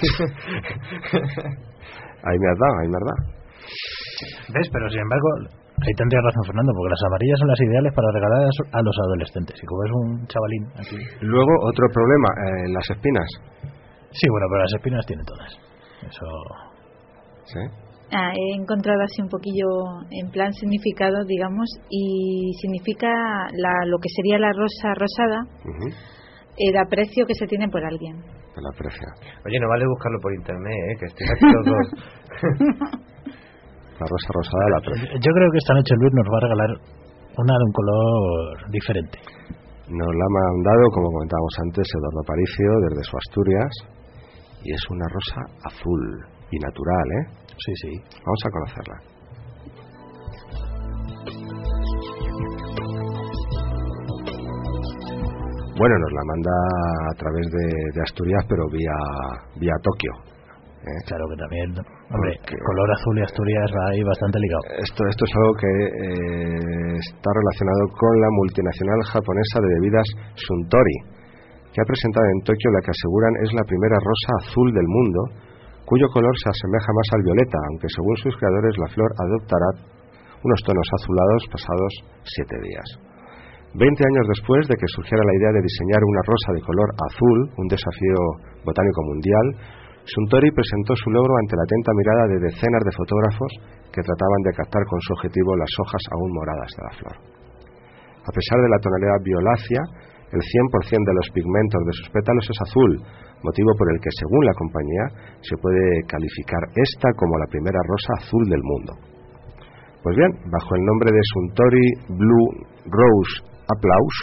Ahí me has dado. ¿Ves? Pero sin embargo, ahí tendría razón Fernando, porque las amarillas son las ideales para regalar a los adolescentes. Y como es un chavalín aquí... Luego, otro problema, las espinas. Sí, bueno, pero las espinas tienen todas. Eso... ¿Sí? He encontrado así un poquillo en plan significado, digamos, y significa lo que sería la rosa rosada, el aprecio que se tiene por alguien. El aprecio. Oye, no vale buscarlo por internet, que estoy aquí los dos. La rosa rosada, el aprecio. Yo creo que esta noche Luis nos va a regalar una de un color diferente. Nos la ha mandado, como comentábamos antes, Eduardo Aparicio, desde su Asturias, y es una rosa azul y natural, ¿eh? Sí, sí. Vamos a conocerla. Bueno, nos la manda a través de Asturias, pero vía Tokio. Claro que también, hombre, color azul y Asturias va ahí bastante ligado. Esto es algo que está relacionado con la multinacional japonesa de bebidas Suntory, que ha presentado en Tokio la que aseguran es la primera rosa azul del mundo, cuyo color se asemeja más al violeta, aunque según sus creadores la flor adoptará unos tonos azulados pasados 7 días. 20 años después de que surgiera la idea de diseñar una rosa de color azul, un desafío botánico mundial, Suntory presentó su logro ante la atenta mirada de decenas de fotógrafos que trataban de captar con su objetivo las hojas aún moradas de la flor. A pesar de la tonalidad violácea, el 100% de los pigmentos de sus pétalos es azul, motivo por el que, según la compañía, se puede calificar esta como la primera rosa azul del mundo. Pues bien, bajo el nombre de Suntory Blue Rose Applause,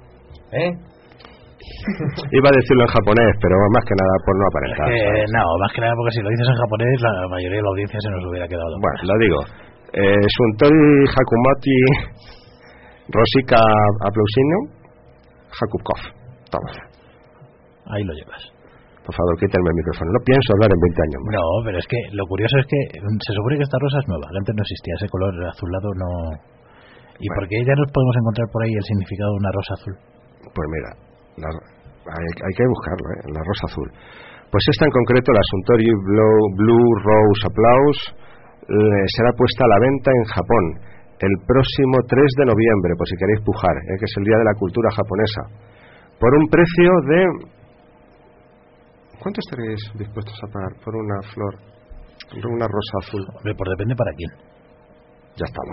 iba a decirlo en japonés, pero más que nada por no aparentar. No, más que nada porque si lo dices en japonés, la mayoría de la audiencia se nos hubiera quedado. Bueno, lo digo. Suntory Hakumati Rosika Applausino Hakukov. Toma. Ahí lo llevas. Por favor, quítame el micrófono. No pienso hablar en 20 años más. No, pero es que lo curioso es que se supone que esta rosa es nueva. Antes no existía ese color azulado, no. ¿Y bueno, por qué ya nos podemos encontrar por ahí el significado de una rosa azul? Pues mira, hay que buscarlo, la rosa azul. Pues esta en concreto, la Suntory Blue Rose Applause, será puesta a la venta en Japón el próximo 3 de noviembre, por si queréis pujar, que es el Día de la Cultura Japonesa, por un precio de... ¿Cuánto estaréis dispuestos a pagar por una flor, una rosa azul? Hombre, pues depende para quién. Ya estamos.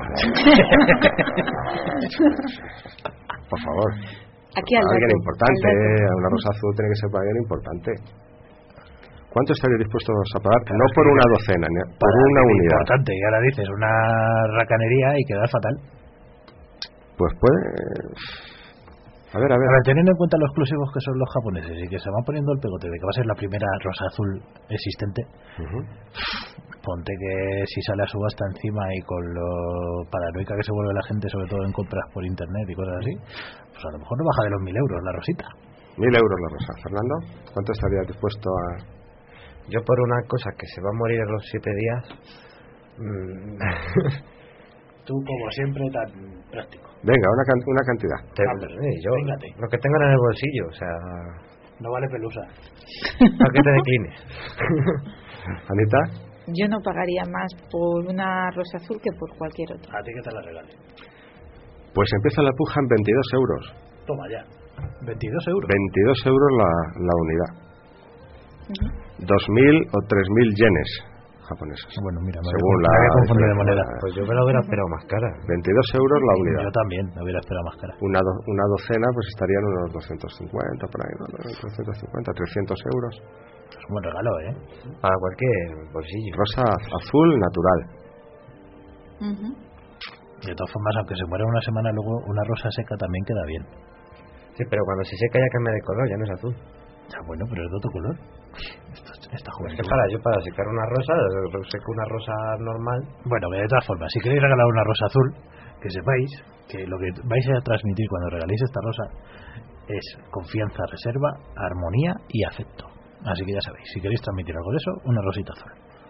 Por favor. Aquí alguien importante, una rosa azul tiene que ser para alguien importante. ¿Cuánto estaréis dispuestos a pagar? No por una docena, por una unidad. Importante, y ahora dices una racanería y queda fatal. Pues puede... A ver, teniendo en cuenta lo exclusivos que son los japoneses y que se van poniendo el pegote de que va a ser la primera rosa azul existente, ponte que si sale a subasta encima y con lo paranoica que se vuelve la gente, sobre todo en compras por internet y cosas así, pues a lo mejor no baja de los 1.000 euros la rosita. 1.000 euros la rosa. Fernando, ¿cuánto estarías dispuesto a...? Yo por una cosa que se va a morir en los 7 días... Tú, como siempre, tan práctico. Venga, una cantidad. Yo, véngate. lo que tengan en el bolsillo, o sea... No vale pelusa. Para que te declines. Anita, Yo no pagaría más por una rosa azul que por cualquier otra. A ti que te la regale. pues empieza la puja en 22 euros. Toma ya. 22 euros. 22 euros la unidad. 2.000 o 3.000 yenes japoneses. Bueno, mira, según me había confundido de moneda. Pues yo me lo hubiera esperado más cara. 22 euros la unidad. Yo también, me hubiera esperado más cara. Una docena pues estarían unos 250 por ahí, ¿no? 250, 300 euros. Es un buen regalo, ¿eh? Para cualquier bolsillo. Rosa azul natural. De todas formas, aunque se muera una semana, luego una rosa seca también queda bien. Sí, pero cuando se seca ya cambia de color, ya no es azul. Ya, bueno, pero es de otro color. Esta juventud. Es que para secar una rosa, seco una rosa normal. Bueno, de todas formas, si queréis regalar una rosa azul, que sepáis que lo que vais a transmitir cuando regaléis esta rosa es confianza, reserva, armonía y afecto. Así que ya sabéis, si queréis transmitir algo de eso, una rosita azul.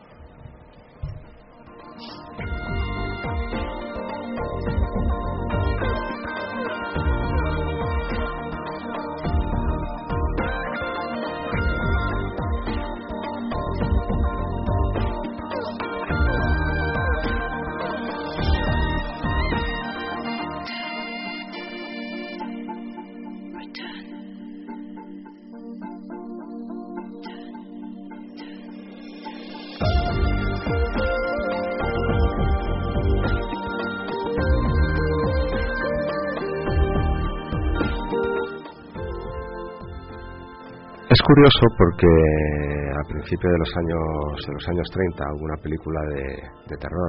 Es curioso porque a principios de los años 30 alguna película de terror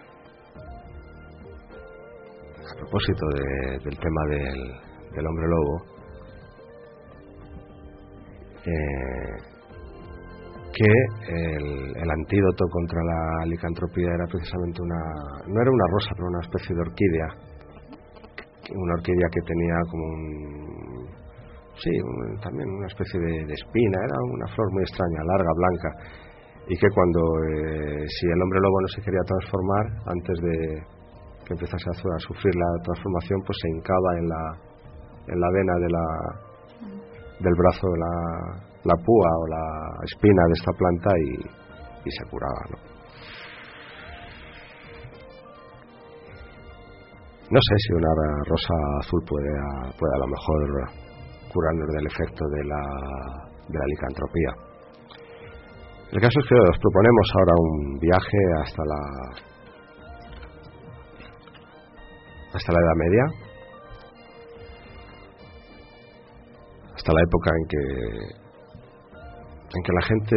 a propósito del tema del hombre lobo que el antídoto contra la licantropía era precisamente no era una rosa, pero una especie de orquídea que tenía como también una especie de espina, era una flor muy extraña, larga, blanca, y que cuando si el hombre lobo no se quería transformar, antes de que empezase a sufrir la transformación, pues se hincaba en la vena del brazo la púa o la espina de esta planta y se curaba, ¿no? No sé si una rosa azul puede a lo mejor curarnos del efecto de la licantropía. El caso es que os proponemos ahora un viaje hasta la Edad Media, hasta la época en que la gente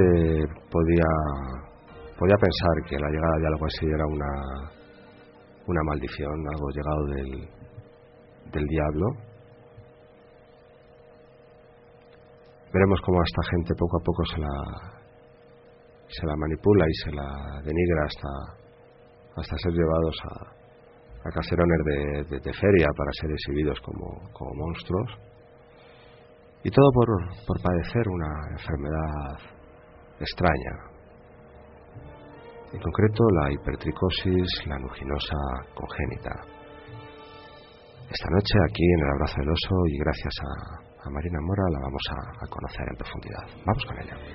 podía pensar que la llegada de algo así era una maldición, algo llegado del diablo. Veremos cómo a esta gente poco a poco se la manipula y se la denigra hasta ser llevados a caserones de feria para ser exhibidos como monstruos. Y todo por padecer una enfermedad extraña. En concreto la hipertricosis lanuginosa congénita. Esta noche aquí en el Abrazo del Oso y gracias a Marina Mora la vamos a conocer en profundidad. Vamos con ella.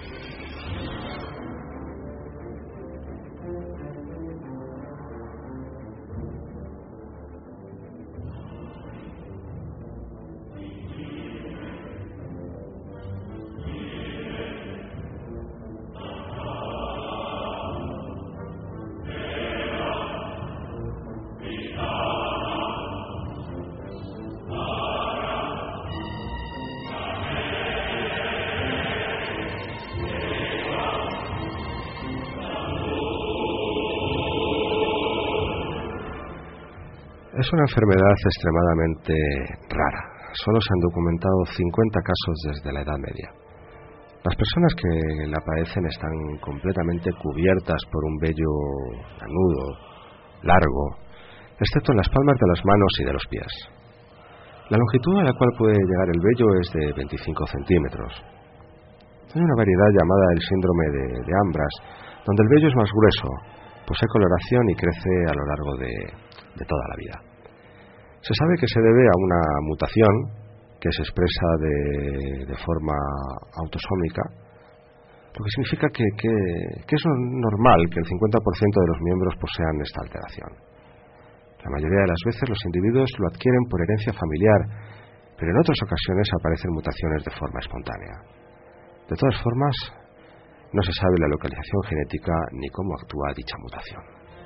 Es una enfermedad extremadamente rara. Solo se han documentado 50 casos desde la Edad Media. Las personas que la padecen están completamente cubiertas por un vello lanudo, largo, excepto en las palmas de las manos y de los pies. La longitud a la cual puede llegar el vello es de 25 centímetros. Hay una variedad llamada el síndrome de Ambras, donde el vello es más grueso posee coloración y crece a lo largo de toda la vida. Se sabe que se debe a una mutación que se expresa de forma autosómica, lo que significa que es normal que el 50% de los miembros posean esta alteración. La mayoría de las veces los individuos lo adquieren por herencia familiar, pero en otras ocasiones aparecen mutaciones de forma espontánea. De todas formas, no se sabe la localización genética ni cómo actúa dicha mutación.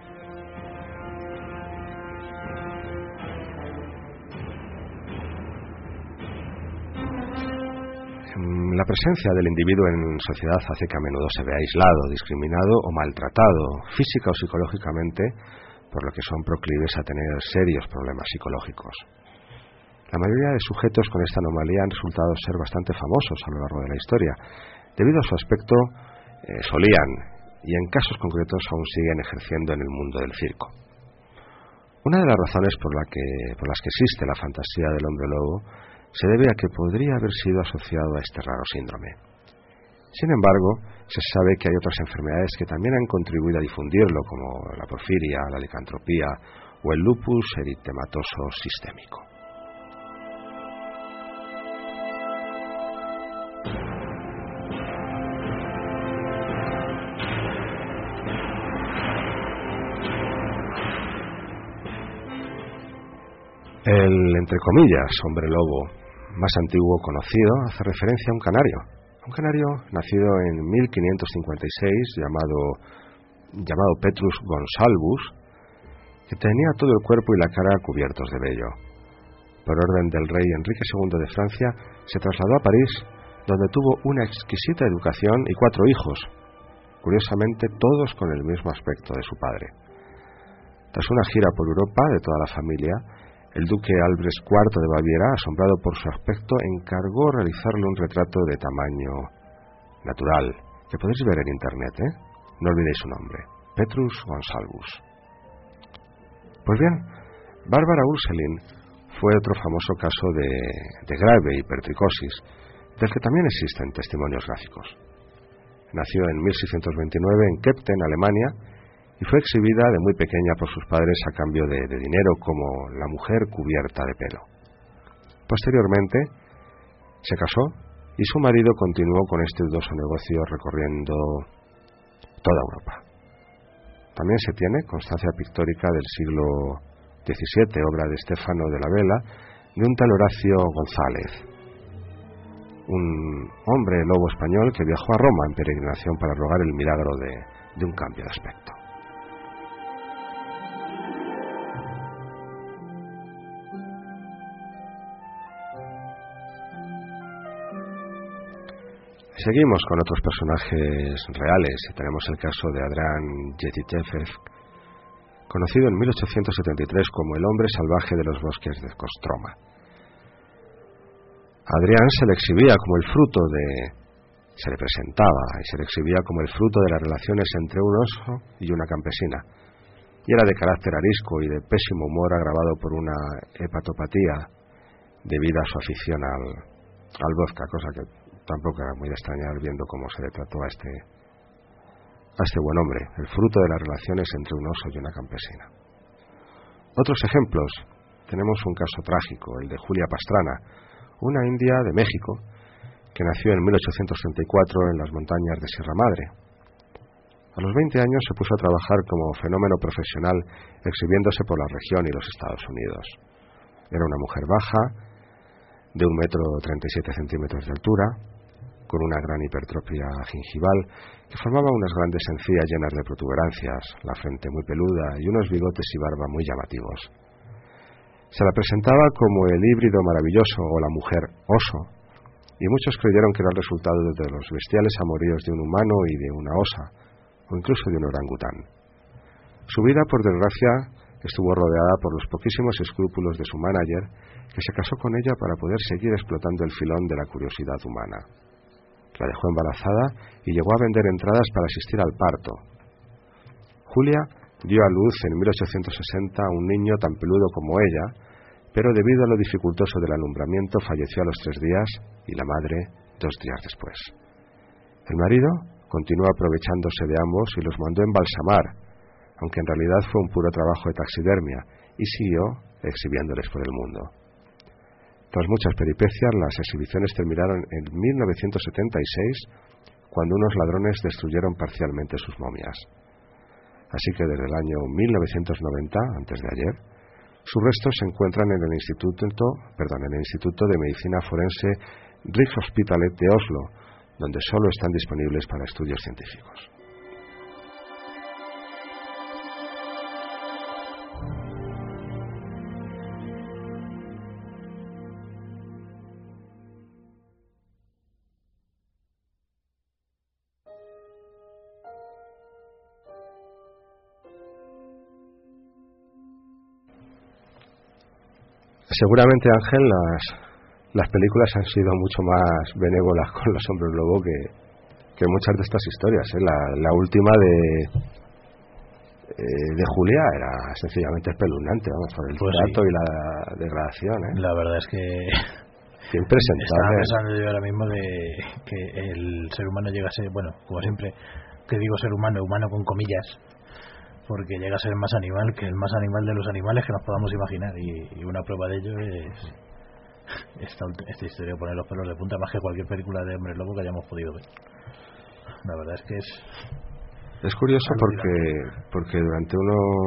La presencia del individuo en sociedad hace que a menudo se vea aislado, discriminado o maltratado, física o psicológicamente, por lo que son proclives a tener serios problemas psicológicos. La mayoría de sujetos con esta anomalía han resultado ser bastante famosos a lo largo de la historia. Debido a su aspecto, solían, y en casos concretos aún siguen ejerciendo en el mundo del circo. Una de las razones por las que existe la fantasía del hombre lobo se debe a que podría haber sido asociado a este raro síndrome. Sin embargo, se sabe que hay otras enfermedades que también han contribuido a difundirlo, como la porfiria, la licantropía o el lupus eritematoso sistémico. El, entre comillas, hombre lobo más antiguo conocido hace referencia a un canario nacido en 1556 llamado Petrus Gonsalvus, que tenía todo el cuerpo y la cara cubiertos de vello. Por orden del rey Enrique II de Francia, se trasladó a París, donde tuvo una exquisita educación y 4 hijos, curiosamente todos con el mismo aspecto de su padre. Tras una gira por Europa de toda la familia, el duque Albrecht IV de Baviera, asombrado por su aspecto, encargó realizarle un retrato de tamaño natural, que podéis ver en internet, No olvidéis su nombre, Petrus Gonsalvus. Pues bien, Bárbara Urselin fue otro famoso caso de grave hipertricosis, del que también existen testimonios gráficos. Nació en 1629 en Kempten, Alemania, y fue exhibida de muy pequeña por sus padres a cambio de dinero como la mujer cubierta de pelo. Posteriormente se casó y su marido continuó con este dudoso negocio recorriendo toda Europa. También se tiene constancia pictórica del siglo XVII, obra de Stefano de la Vela, de un tal Horacio González, un hombre lobo español que viajó a Roma en peregrinación para rogar el milagro de un cambio de aspecto. Seguimos con otros personajes reales y tenemos el caso de Adrian Jetitev, conocido en 1873 como el hombre salvaje de los bosques de Kostroma. Adrián se le exhibía como el fruto se le presentaba y se le exhibía como el fruto de las relaciones entre un oso y una campesina, y era de carácter arisco y de pésimo humor, agravado por una hepatopatía debido a su afición al vodka, cosa que tampoco era muy de extrañar viendo cómo se le trató a este buen hombre, el fruto de las relaciones entre un oso y una campesina. Otros ejemplos, tenemos un caso trágico, el de Julia Pastrana, una india de México que nació en 1834 en las montañas de Sierra Madre. A los 20 años se puso a trabajar como fenómeno profesional, exhibiéndose por la región y los Estados Unidos. Era una mujer baja, de 1,37 m de altura, con una gran hipertrofia gingival que formaba unas grandes encías llenas de protuberancias, la frente muy peluda y unos bigotes y barba muy llamativos. Se la presentaba como el híbrido maravilloso o la mujer oso, y muchos creyeron que era el resultado de los bestiales amoríos de un humano y de una osa, o incluso de un orangután. Su vida, por desgracia, estuvo rodeada por los poquísimos escrúpulos de su manager, que se casó con ella para poder seguir explotando el filón de la curiosidad humana. La dejó embarazada y llegó a vender entradas para asistir al parto. Julia dio a luz en 1860 a un niño tan peludo como ella, pero debido a lo dificultoso del alumbramiento falleció a los 3 días y la madre 2 días después. El marido continuó aprovechándose de ambos y los mandó embalsamar, aunque en realidad fue un puro trabajo de taxidermia, y siguió exhibiéndoles por el mundo. Tras muchas peripecias, las exhibiciones terminaron en 1976, cuando unos ladrones destruyeron parcialmente sus momias. Así que desde el año 1990, antes de ayer, sus restos se encuentran en el Instituto de Medicina Forense Rikshospitalet de Oslo, donde solo están disponibles para estudios científicos. Seguramente, Ángel, las películas han sido mucho más benévolas con los hombres lobo que muchas de estas historias. La última de Julia era sencillamente espeluznante, vamos, por el trato y la degradación. La verdad es que impresentable. Estaba pensando yo ahora mismo de que el ser humano llega a ser, bueno, como siempre que digo ser humano, humano con comillas, porque llega a ser más animal que el más animal de los animales que nos podamos imaginar, y una prueba de ello es esta historia de poner los pelos de punta, más que cualquier película de hombre lobo que hayamos podido ver. La verdad es que es curioso porque durante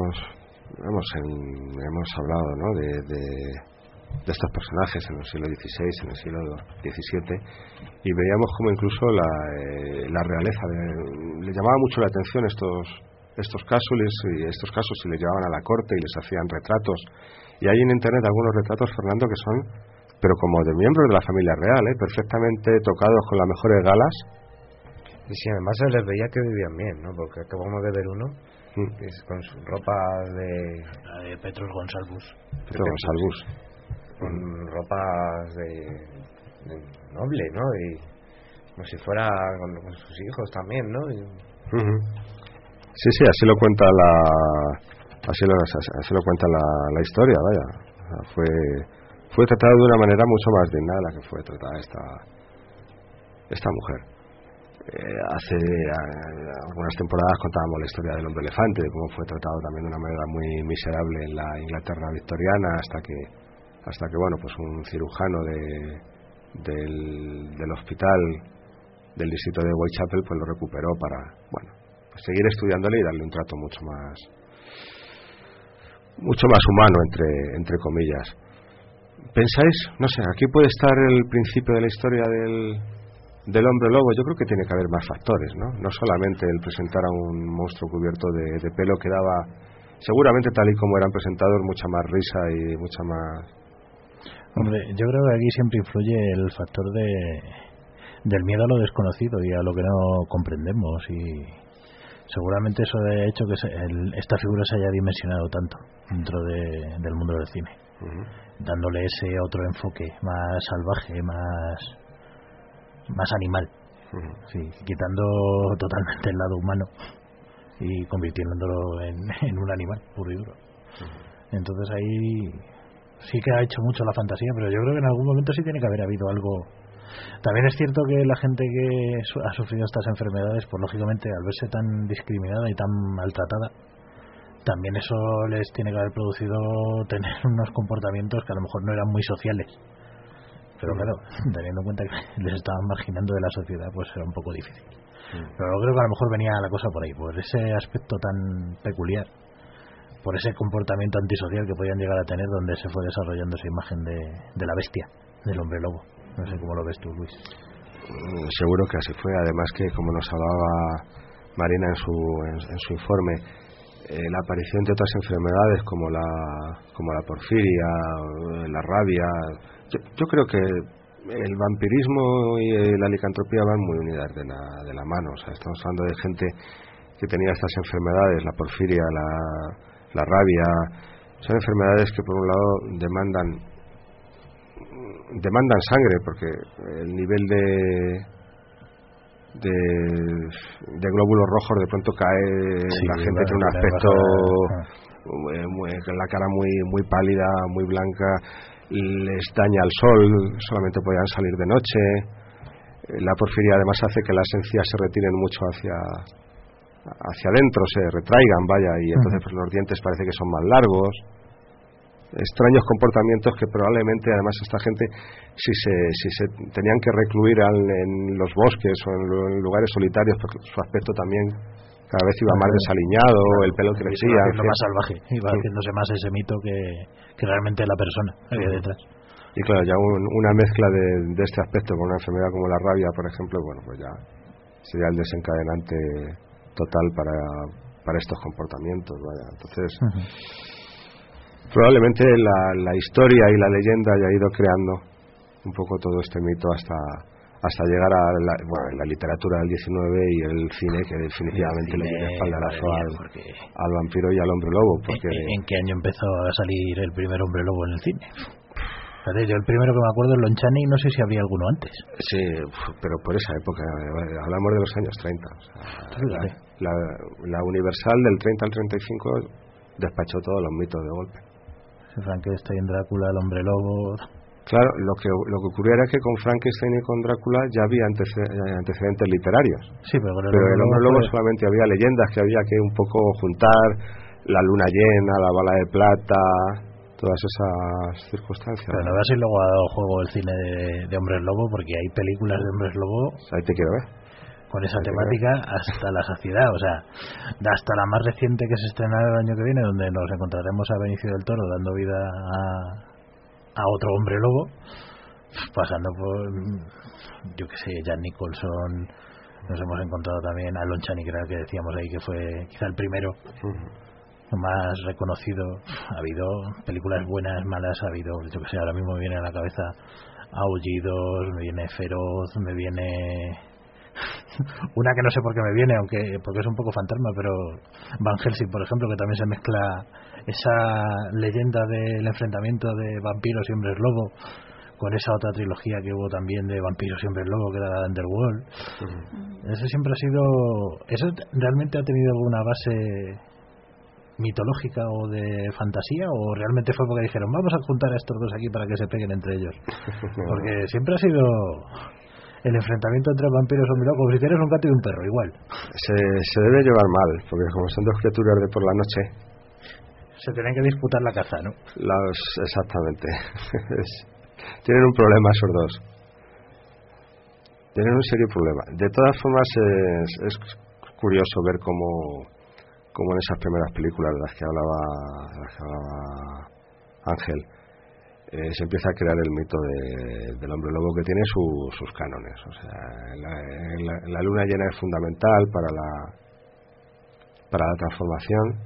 hemos hablado, ¿no?, de estos personajes en el siglo XVI, en el siglo XVII, y veíamos como incluso la realeza le llamaba mucho la atención estos casos, y se les llevaban a la corte y les hacían retratos. Y hay en internet algunos retratos, Fernando, que son, pero como de miembros de la familia real, perfectamente tocados con las mejores galas. Y sí, además se les veía que vivían bien, ¿no? Porque acabamos de ver uno que es con su ropa de Petros Gonsalvus. Con ropas de noble, ¿no? Y como si fuera con sus hijos también, ¿no? Sí, así lo cuenta la historia, vaya. O sea, fue tratado de una manera mucho más digna de la que fue tratada esta mujer. Hace algunas temporadas contábamos la historia del hombre elefante, de cómo fue tratado también de una manera muy miserable en la Inglaterra victoriana, hasta que bueno, pues un cirujano del hospital del distrito de Whitechapel pues lo recuperó para, bueno, seguir estudiándole y darle un trato mucho más humano, entre comillas. ¿Pensáis? No sé, aquí puede estar el principio de la historia del hombre lobo. Yo creo que tiene que haber más factores, ¿no? No solamente el presentar a un monstruo cubierto de pelo, que daba, seguramente tal y como eran presentados, mucha más risa y mucha más... Hombre, yo creo que aquí siempre influye el factor del miedo a lo desconocido y a lo que no comprendemos, y seguramente eso ha hecho que esta figura se haya dimensionado tanto dentro del mundo del cine, dándole ese otro enfoque más salvaje, más animal, sí, quitando totalmente el lado humano y convirtiéndolo en un animal puro y duro. Entonces ahí sí que ha hecho mucho la fantasía, pero yo creo que en algún momento sí tiene que haber habido algo. También es cierto que la gente que ha sufrido estas enfermedades, pues lógicamente al verse tan discriminada y tan maltratada, también eso les tiene que haber producido tener unos comportamientos que a lo mejor no eran muy sociales, pero claro, teniendo en cuenta que les estaban marginando de la sociedad, pues era un poco difícil. Pero creo que a lo mejor venía la cosa por ahí, por ese aspecto tan peculiar, por ese comportamiento antisocial que podían llegar a tener, donde se fue desarrollando esa imagen de la bestia, del hombre lobo. No sé cómo lo ves tú, Luis. Seguro que así fue. Además que, como nos hablaba Marina en su informe, la aparición de otras enfermedades como la porfiria, la rabia, yo creo que el vampirismo y la licantropía van muy unidas de la mano. O sea, estamos hablando de gente que tenía estas enfermedades, la porfiria, la rabia. Son enfermedades que por un lado demandan sangre, porque el nivel de glóbulos rojos de pronto cae, sí, la gente tiene un aspecto con la cara muy pálida, muy blanca, les daña el sol, solamente podían salir de noche. La porfiria además hace que las encías se retiren mucho hacia adentro se retraigan, vaya, y entonces pues, los dientes parece que son más largos. Extraños comportamientos que probablemente además esta gente si se tenían que recluir en los bosques o en lugares solitarios, porque su aspecto también cada vez iba más desaliñado, el pelo crecía, iba más salvaje, iba haciéndose más ese mito que realmente la persona que hay detrás. Y claro, ya una mezcla de este aspecto con una enfermedad como la rabia, por ejemplo, bueno, pues ya sería el desencadenante total para estos comportamientos, vaya. Entonces probablemente la historia y la leyenda haya ido creando un poco todo este mito hasta llegar a la literatura del 19 y el cine, que definitivamente le dio espaldarazo al vampiro y al hombre lobo. Porque ¿En qué año empezó a salir el primer hombre lobo en el cine? Yo el primero que me acuerdo es Lon Chaney, no sé si habría alguno antes. Sí, pero por esa época, hablamos de los años 30. O sea, la Universal del 30 al 35 despachó todos los mitos de golpe. Frankenstein, Drácula, el hombre lobo. Claro, lo que ocurría era que con Frankenstein y con Drácula ya había antecedentes literarios. Sí, pero el hombre lobo solamente había leyendas que había que un poco juntar, la luna llena, la bala de plata, todas esas circunstancias. Pero no veas si luego ha dado juego el cine de hombres lobo, porque hay películas de hombres lobo. Ahí te quiero ver. Con esa temática hasta la saciedad, o sea, hasta la más reciente que se estrenará el año que viene, donde nos encontraremos a Benicio del Toro dando vida a otro hombre lobo, pasando por, yo que sé, Jack Nicholson. Nos hemos encontrado también a Lon Chaney, que decíamos ahí, que fue quizá el primero más reconocido. Ha habido películas buenas, malas, ha habido, yo que sé, ahora mismo me viene a la cabeza Aullidos, me viene Feroz, me viene una que no sé por qué me viene, porque es un poco fantasma, pero Van Helsing, por ejemplo, que también se mezcla esa leyenda del enfrentamiento de vampiros y hombres lobo con esa otra trilogía que hubo también de vampiros y hombres lobo, que era la Underworld. Eso siempre ha sido, eso realmente ha tenido alguna base mitológica o de fantasía, o realmente fue porque dijeron vamos a juntar a estos dos aquí para que se peguen entre ellos, porque siempre ha sido el enfrentamiento entre vampiros y hombres lobos, como si tienes un gato y un perro, igual. Se debe llevar mal, porque como son dos criaturas de por la noche, se tienen que disputar la caza, ¿no? Exactamente. Tienen un problema esos dos. Tienen un serio problema. De todas formas, es curioso ver cómo en esas primeras películas de las que hablaba Ángel, se empieza a crear el mito del hombre lobo, que tiene sus cánones. O sea, la luna llena es fundamental para la transformación,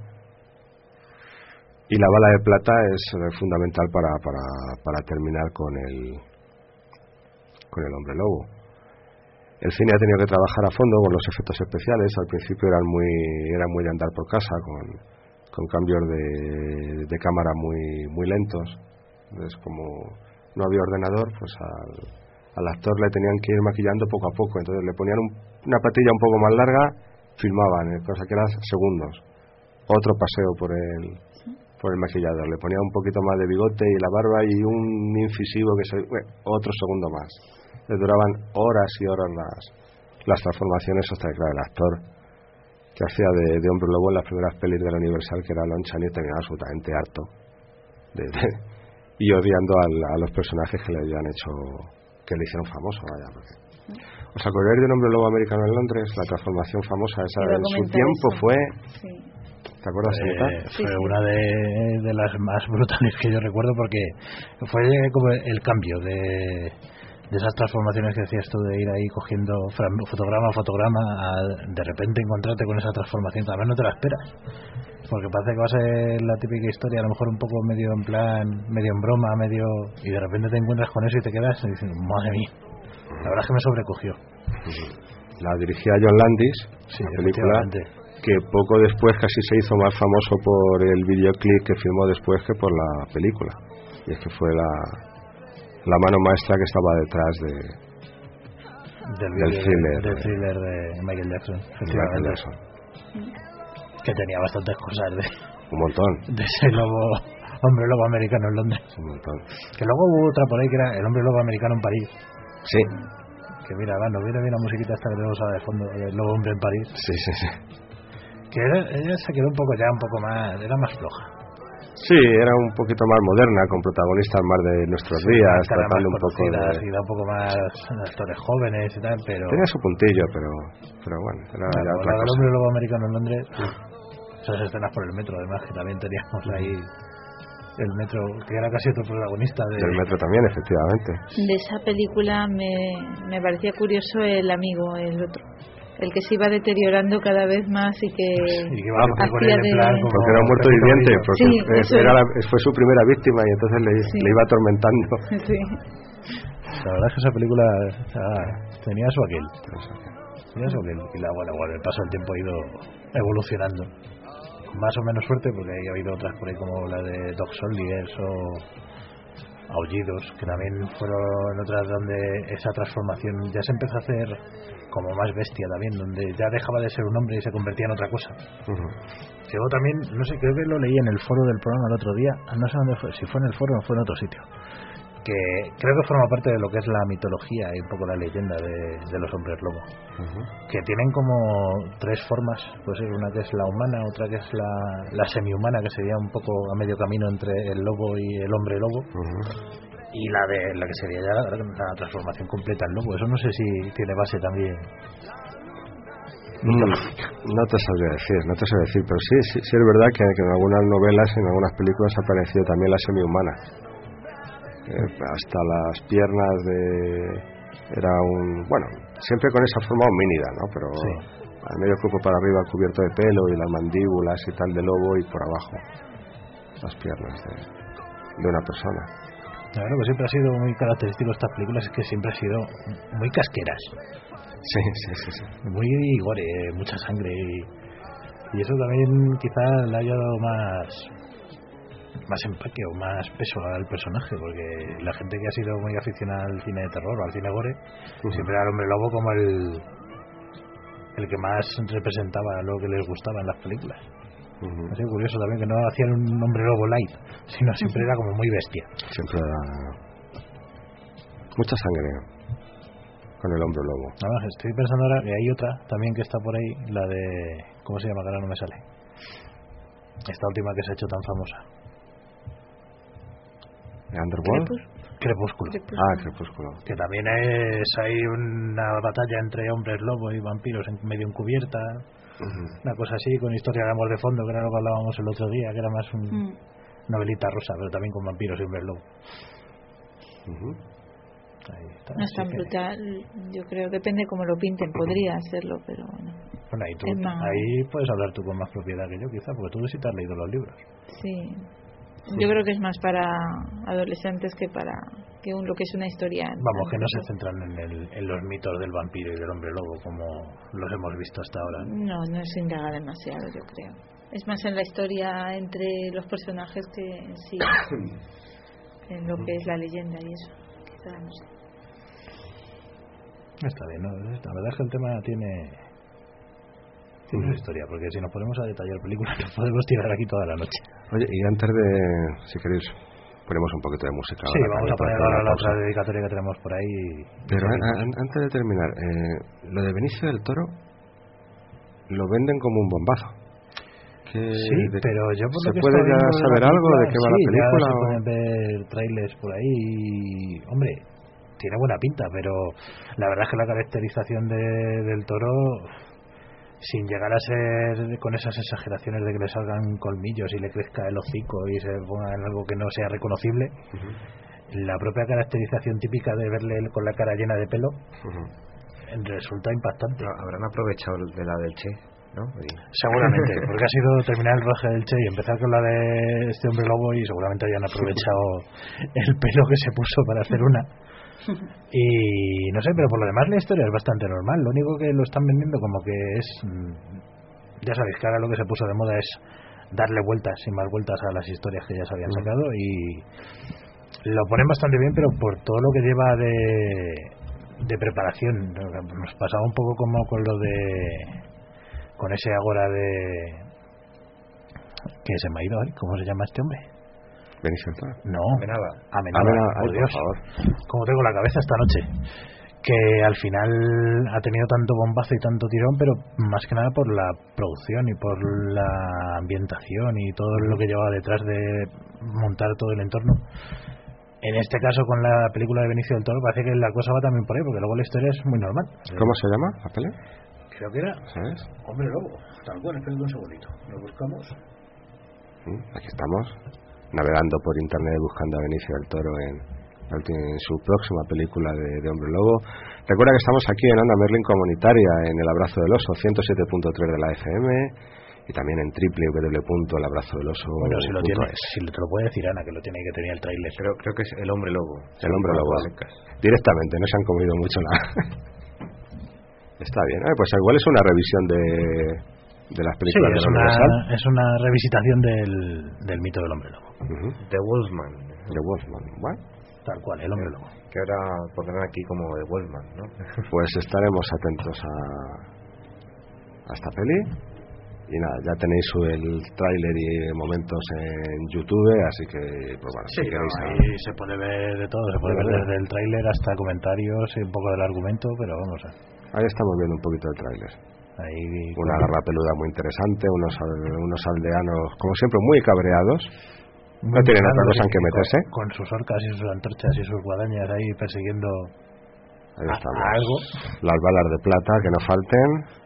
y la bala de plata es fundamental para terminar con el hombre lobo. El cine ha tenido que trabajar a fondo con los efectos especiales. Al principio eran muy de andar por casa, con cambios de cámara muy lentos. Entonces, como no había ordenador, pues al actor le tenían que ir maquillando poco a poco. Entonces le ponían una patilla un poco más larga, filmaban, cosa que era segundos. Otro paseo por el maquillador, le ponían un poquito más de bigote y la barba y un incisivo otro segundo más. Le duraban horas y horas las transformaciones, hasta que, claro, el actor que hacía de hombre lobo en las primeras pelis de la Universal, que era Lon Chaney, terminaba absolutamente harto y odiando a los personajes que le hicieron famoso, vaya, porque ¿os acordáis de un hombre lobo americano en Londres? La transformación famosa esa en su tiempo fue... Sí. ¿Te acuerdas, Anita? Fue una de las más brutales que yo recuerdo, porque fue como el cambio de esas transformaciones que decías tú, de ir ahí cogiendo fotograma a fotograma, a de repente encontrarte con esa transformación. También no te la esperas, porque parece que va a ser la típica historia, a lo mejor un poco medio en plan, medio en broma, y de repente te encuentras con eso y te quedas y dices, madre mía, la verdad es que me sobrecogió. La dirigía John Landis, sí, la película, que poco después casi se hizo más famoso por el videoclip que filmó después que por la película. Y es que fue la mano maestra que estaba detrás del thriller de Michael Jackson, que tenía bastantes cosas un montón de ese hombre lobo americano en Londres. Un montón. Que luego hubo otra por ahí que era el hombre lobo americano en París. Sí. Que mira, bueno, viene bien la musiquita esta que tenemos ahora de fondo, el lobo hombre en París. Sí. Que ella se quedó un poco más, era más floja. Sí, era un poquito más moderna, con protagonistas más de nuestros días, tratando un poco de... Y da un poco más actores jóvenes y tal, pero... Tenía su puntillo, pero bueno, era ya otra cosa. El hombre lobo americano en Londres, esas escenas por el metro, además, que también teníamos ahí el metro, que era casi otro protagonista. Del metro también, efectivamente. De esa película me parecía curioso el amigo, el otro. El que se iba deteriorando cada vez más y que hacía de... Porque era muerto viviente, porque sí, fue su primera víctima y entonces le iba atormentando. Sí. La verdad es que esa película tenía su aquel. Y con el paso del tiempo ha ido evolucionando. Con más o menos suerte, porque ha habido otras por ahí como la de Dog Soldiers o Aullidos, que también fueron otras donde esa transformación ya se empezó a hacer como más bestia también, donde ya dejaba de ser un hombre y se convertía en otra cosa. Llegó también, no sé, creo que lo leí en el foro del programa el otro día, no sé dónde fue, si fue en el foro o fue en otro sitio, que creo que forma parte de lo que es la mitología y un poco la leyenda de los hombres lobo, que tienen como tres formas, pues una que es la humana, otra que es la semihumana, que sería un poco a medio camino entre el lobo y el hombre lobo, y la que sería ya la transformación completa en lobo. Eso no sé si tiene base también. No te sabría decir, pero sí es verdad que en algunas novelas, en algunas películas ha aparecido también la semihumana. Hasta las piernas era siempre con esa forma homínida, ¿no? Pero al medio cuerpo para arriba cubierto de pelo y las mandíbulas y tal de lobo, y por abajo las piernas de una persona. Claro, que siempre ha sido muy característico de estas películas, es que siempre ha sido muy casqueras. Sí. Muy gore, mucha sangre, y eso también quizás le haya dado más empaque o más peso al personaje, porque la gente que ha sido muy aficionada al cine de terror o al cine gore siempre era el hombre lobo como el que más representaba lo que les gustaba en las películas. Ha sido curioso también que no hacían un hombre lobo light, sino siempre era como muy bestia. Siempre era mucha sangre con el hombre lobo. Nada más, estoy pensando ahora que hay otra también que está por ahí, la de... ¿cómo se llama? Que ahora no me sale. Esta última que se ha hecho tan famosa. ¿Underworld? Crepúsculo. Crepúsculo. Que también hay una batalla entre hombres lobo y vampiros medio encubierta, una cosa así, con historia de amor de fondo, que era lo que hablábamos el otro día, que era más un novelita rosa, pero también con vampiros y hombres lobo. Ahí está, no es tan brutal, yo creo, depende cómo lo pinten, podría hacerlo, pero bueno. Bueno, ahí puedes hablar tú con más propiedad que yo, quizá, porque tú sí te has leído los libros. Sí. Yo creo que es más para adolescentes que para lo que es una historia. Vamos, que no se centran en los mitos del vampiro y del hombre lobo como los hemos visto hasta ahora. No se indaga demasiado, yo creo. Es más en la historia entre los personajes que en sí, en lo que es la leyenda y eso. Quizá, no sé. Está bien, ¿no? La verdad es que el tema tiene una historia, porque si nos ponemos a detallar películas nos podemos tirar aquí toda la noche. Oye, y antes de, si queréis, ponemos un poquito de música. Sí, vamos a poner ahora la otra dedicatoria que tenemos por ahí. Pero antes de terminar, lo de Benicio del Toro lo venden como un bombazo. Sí, pero yo por lo que ¿se puede ya saber algo de qué va la película? Ya se pueden ver trailers por ahí y, hombre, tiene buena pinta, pero la verdad es que la caracterización del Toro, sin llegar a ser con esas exageraciones de que le salgan colmillos y le crezca el hocico y se ponga en algo que no sea reconocible, la propia caracterización típica de verle con la cara llena de pelo resulta impactante. Habrán aprovechado de la del Che, ¿no? Seguramente, porque ha sido terminar el rodaje del Che y empezar con la de este hombre lobo, y seguramente hayan aprovechado el pelo que se puso para hacer una. Y no sé, pero por lo demás la historia es bastante normal. Lo único que lo están vendiendo como que es, ya sabéis que ahora lo que se puso de moda es darle vueltas y más vueltas a las historias que ya se habían sacado, y lo ponen bastante bien, pero por todo lo que lleva de preparación. Nos pasaba un poco como con lo de, con ese agora de, que se me ha ido, ¿cómo se llama este hombre? Benicio del Toro. No, Amenábar. Por Dios, como tengo la cabeza esta noche. que al final ha tenido tanto bombazo y tanto tirón, pero más que nada por la producción y por la ambientación y todo lo que llevaba detrás de montar todo el entorno. En este caso, con la película de Benicio del Toro, parece que la cosa va también por ahí, porque luego la historia es muy normal. ¿Cómo se llama la peli? Creo que era ¿Sabes? Hombre Lobo, tal cual. Espera un segundito, lo buscamos. Aquí estamos, navegando por internet buscando a Benicio del Toro en su próxima película de Hombre Lobo. Recuerda que estamos aquí en Onda Merlin Comunitaria, en El Abrazo del Oso, 107.3 de la FM, y también en www.elabrazodeloso.es. Bueno, si lo tienes, si te lo puede decir Ana, que lo tiene, que tenía el tráiler. Creo que es El Hombre Lobo. El Hombre Lobo. Directamente, no se han comido mucho nada. Está bien. Pues igual es una revisión de las películas de Universal. Es una revisitación del mito del Hombre Lobo. The Wolfman. The Wolfman, ¿vale? Tal cual, el Hombre Lobo. Que ahora pondrán aquí como The Wolfman, ¿no? Pues estaremos atentos a esta peli. Y nada, ya tenéis el tráiler y momentos en YouTube, así que pues bueno, sí, ahí se puede ver de todo, se puede ver desde el tráiler hasta comentarios y un poco del argumento, pero vamos a... Ahí estamos viendo un poquito el tráiler. Ahí una garra peluda muy interesante, unos aldeanos, como siempre, muy cabreados. No tienen otra cosa en que meterse. Con sus orcas y sus antorchas y sus guadañas ahí persiguiendo ahí estamos. Algo. Las balas de plata que no falten.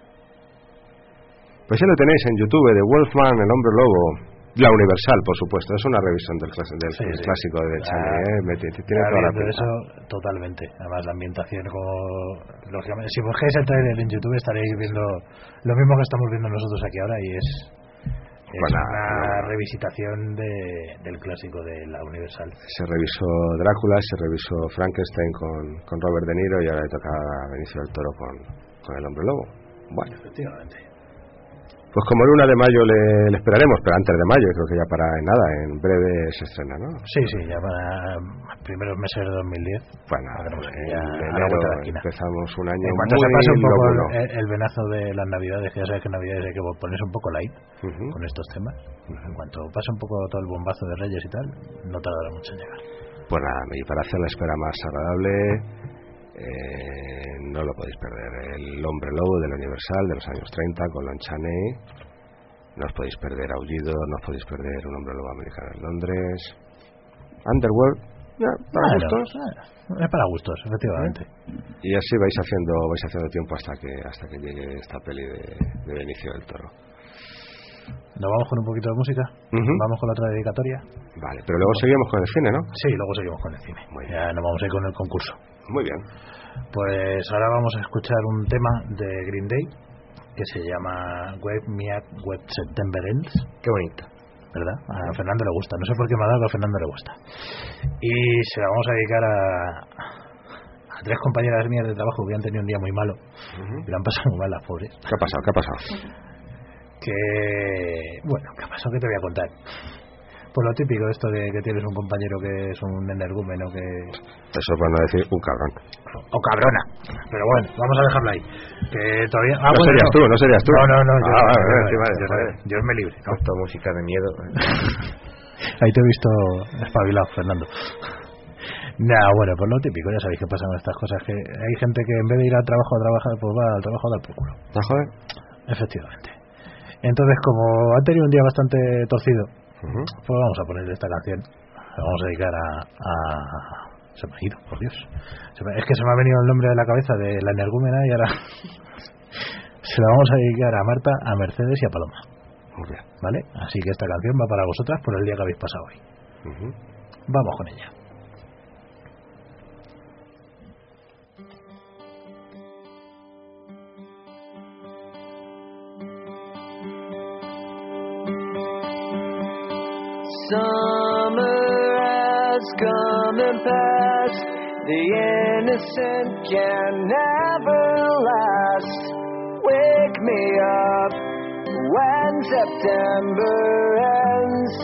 Pues ya lo tenéis en YouTube, de Wolfman, El Hombre Lobo. La Universal, por supuesto, es una revisión del clásico de Chaney, tiene toda la pinta. Eso totalmente. Además la ambientación, como lógicamente, si buscáis el trailer en YouTube estaréis viendo lo mismo que estamos viendo nosotros aquí ahora, y es una revisitación del clásico de la Universal. Se revisó Drácula, se revisó Frankenstein con Robert De Niro, y ahora le toca a Benicio del Toro con El Hombre Lobo. Bueno, efectivamente. Pues como el 1 de mayo le esperaremos, pero antes de mayo, creo que ya para nada, en breve se estrena, ¿no? Sí, ya para primeros meses de 2010. Bueno, en enero empezamos un año en cuanto muy se pase un poco el venazo de las navidades, que ya sabes que en navidades hay que ponerse un poco light con estos temas. En cuanto pase un poco todo el bombazo de Reyes y tal, no tardará mucho en llegar. Pues nada, y para hacer la espera más agradable, no lo podéis perder. El Hombre Lobo de la Universal de los años 30 con Lon Chaney. No os podéis perder Aullido, no os podéis perder Un Hombre Lobo Americano en Londres. Underworld, para gustos. Es para gustos, efectivamente. Y así vais haciendo tiempo hasta que llegue esta peli de Benicio del Toro. ¿Nos vamos con un poquito de música? ¿Vamos con la otra dedicatoria? Vale, pero luego seguimos con el cine, ¿no? Sí, luego seguimos con el cine. Ya nos vamos a ir con el concurso. Muy bien. Pues ahora vamos a escuchar un tema de Green Day que se llama Wake Me Up When September Ends. Qué bonito, ¿verdad? A Fernando le gusta. No sé por qué me ha dado, que a Fernando le gusta. Y se la vamos a dedicar a tres compañeras mías de trabajo que han tenido un día muy malo y lo han pasado muy mal las pobres. ¿Qué ha pasado? Bueno, ¿qué ha pasado? ¿Qué te voy a contar? Pues lo típico, esto de que tienes un compañero que es un energúmeno que... Eso es para no decir un cabrón. O cabrona. Pero bueno, vamos a dejarlo ahí. Que todavía... No serías tú. No. Dios me libre. ¿No? Esto música de miedo. Ahí te he visto espabilado, Fernando. Bueno, pues lo típico, ya sabéis que pasan estas cosas, que hay gente que en vez de ir al trabajo a trabajar, pues va al trabajo a dar por culo. ¿A joder? Efectivamente. Entonces, como han tenido un día bastante torcido, pues vamos a poner esta canción. La vamos a dedicar a... Se me ha ido, por Dios. Es que se me ha venido el nombre de la cabeza de la energúmena y ahora se la vamos a dedicar a Marta, a Mercedes y a Paloma. Muy bien. ¿Vale? Así que esta canción va para vosotras por el día que habéis pasado hoy. Vamos con ella. Summer has come and passed. The innocent can never last. Wake me up when September ends.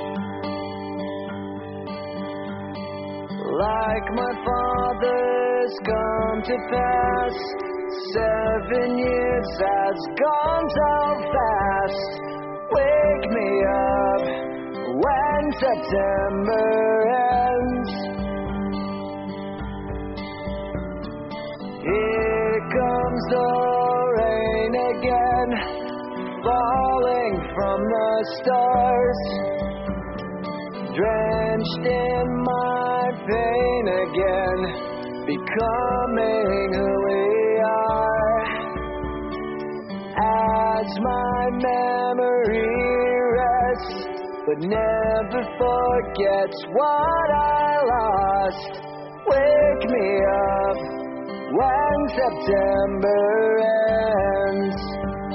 Like my father's come to pass. 7 years has gone so fast. Wake me up when September ends. stars, drenched in my pain again, becoming who we are. As my memory rests, but never forgets what I lost. Wake me up when September ends.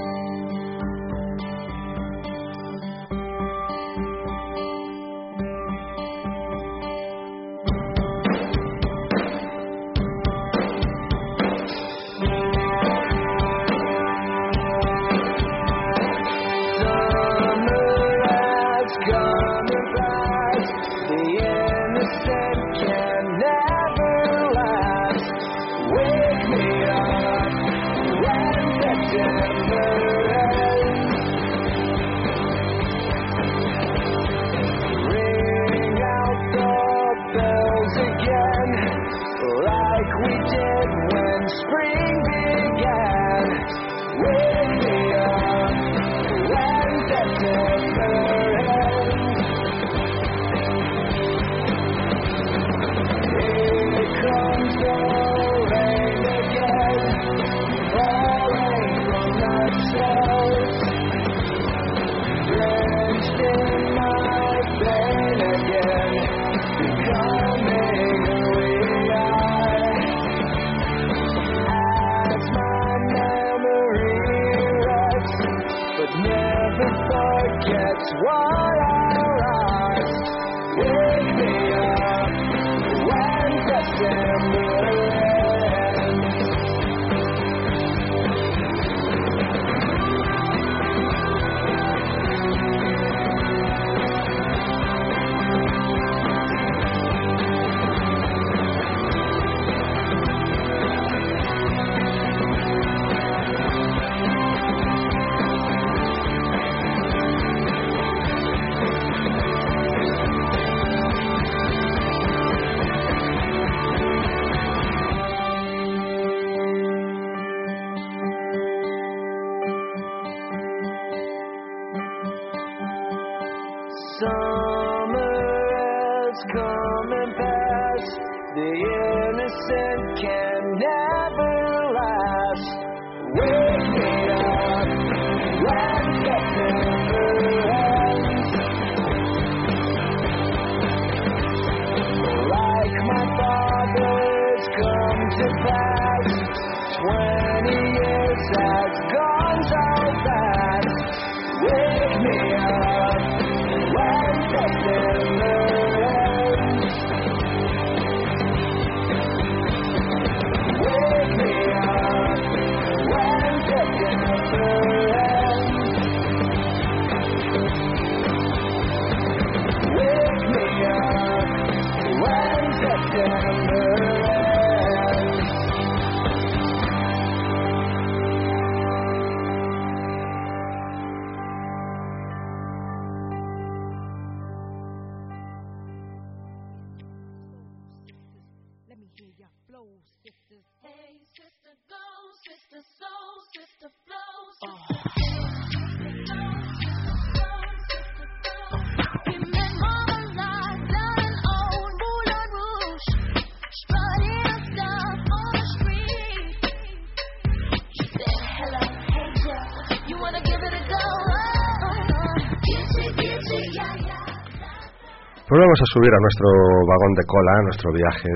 Pues vamos a subir a nuestro vagón de cola, a nuestro viaje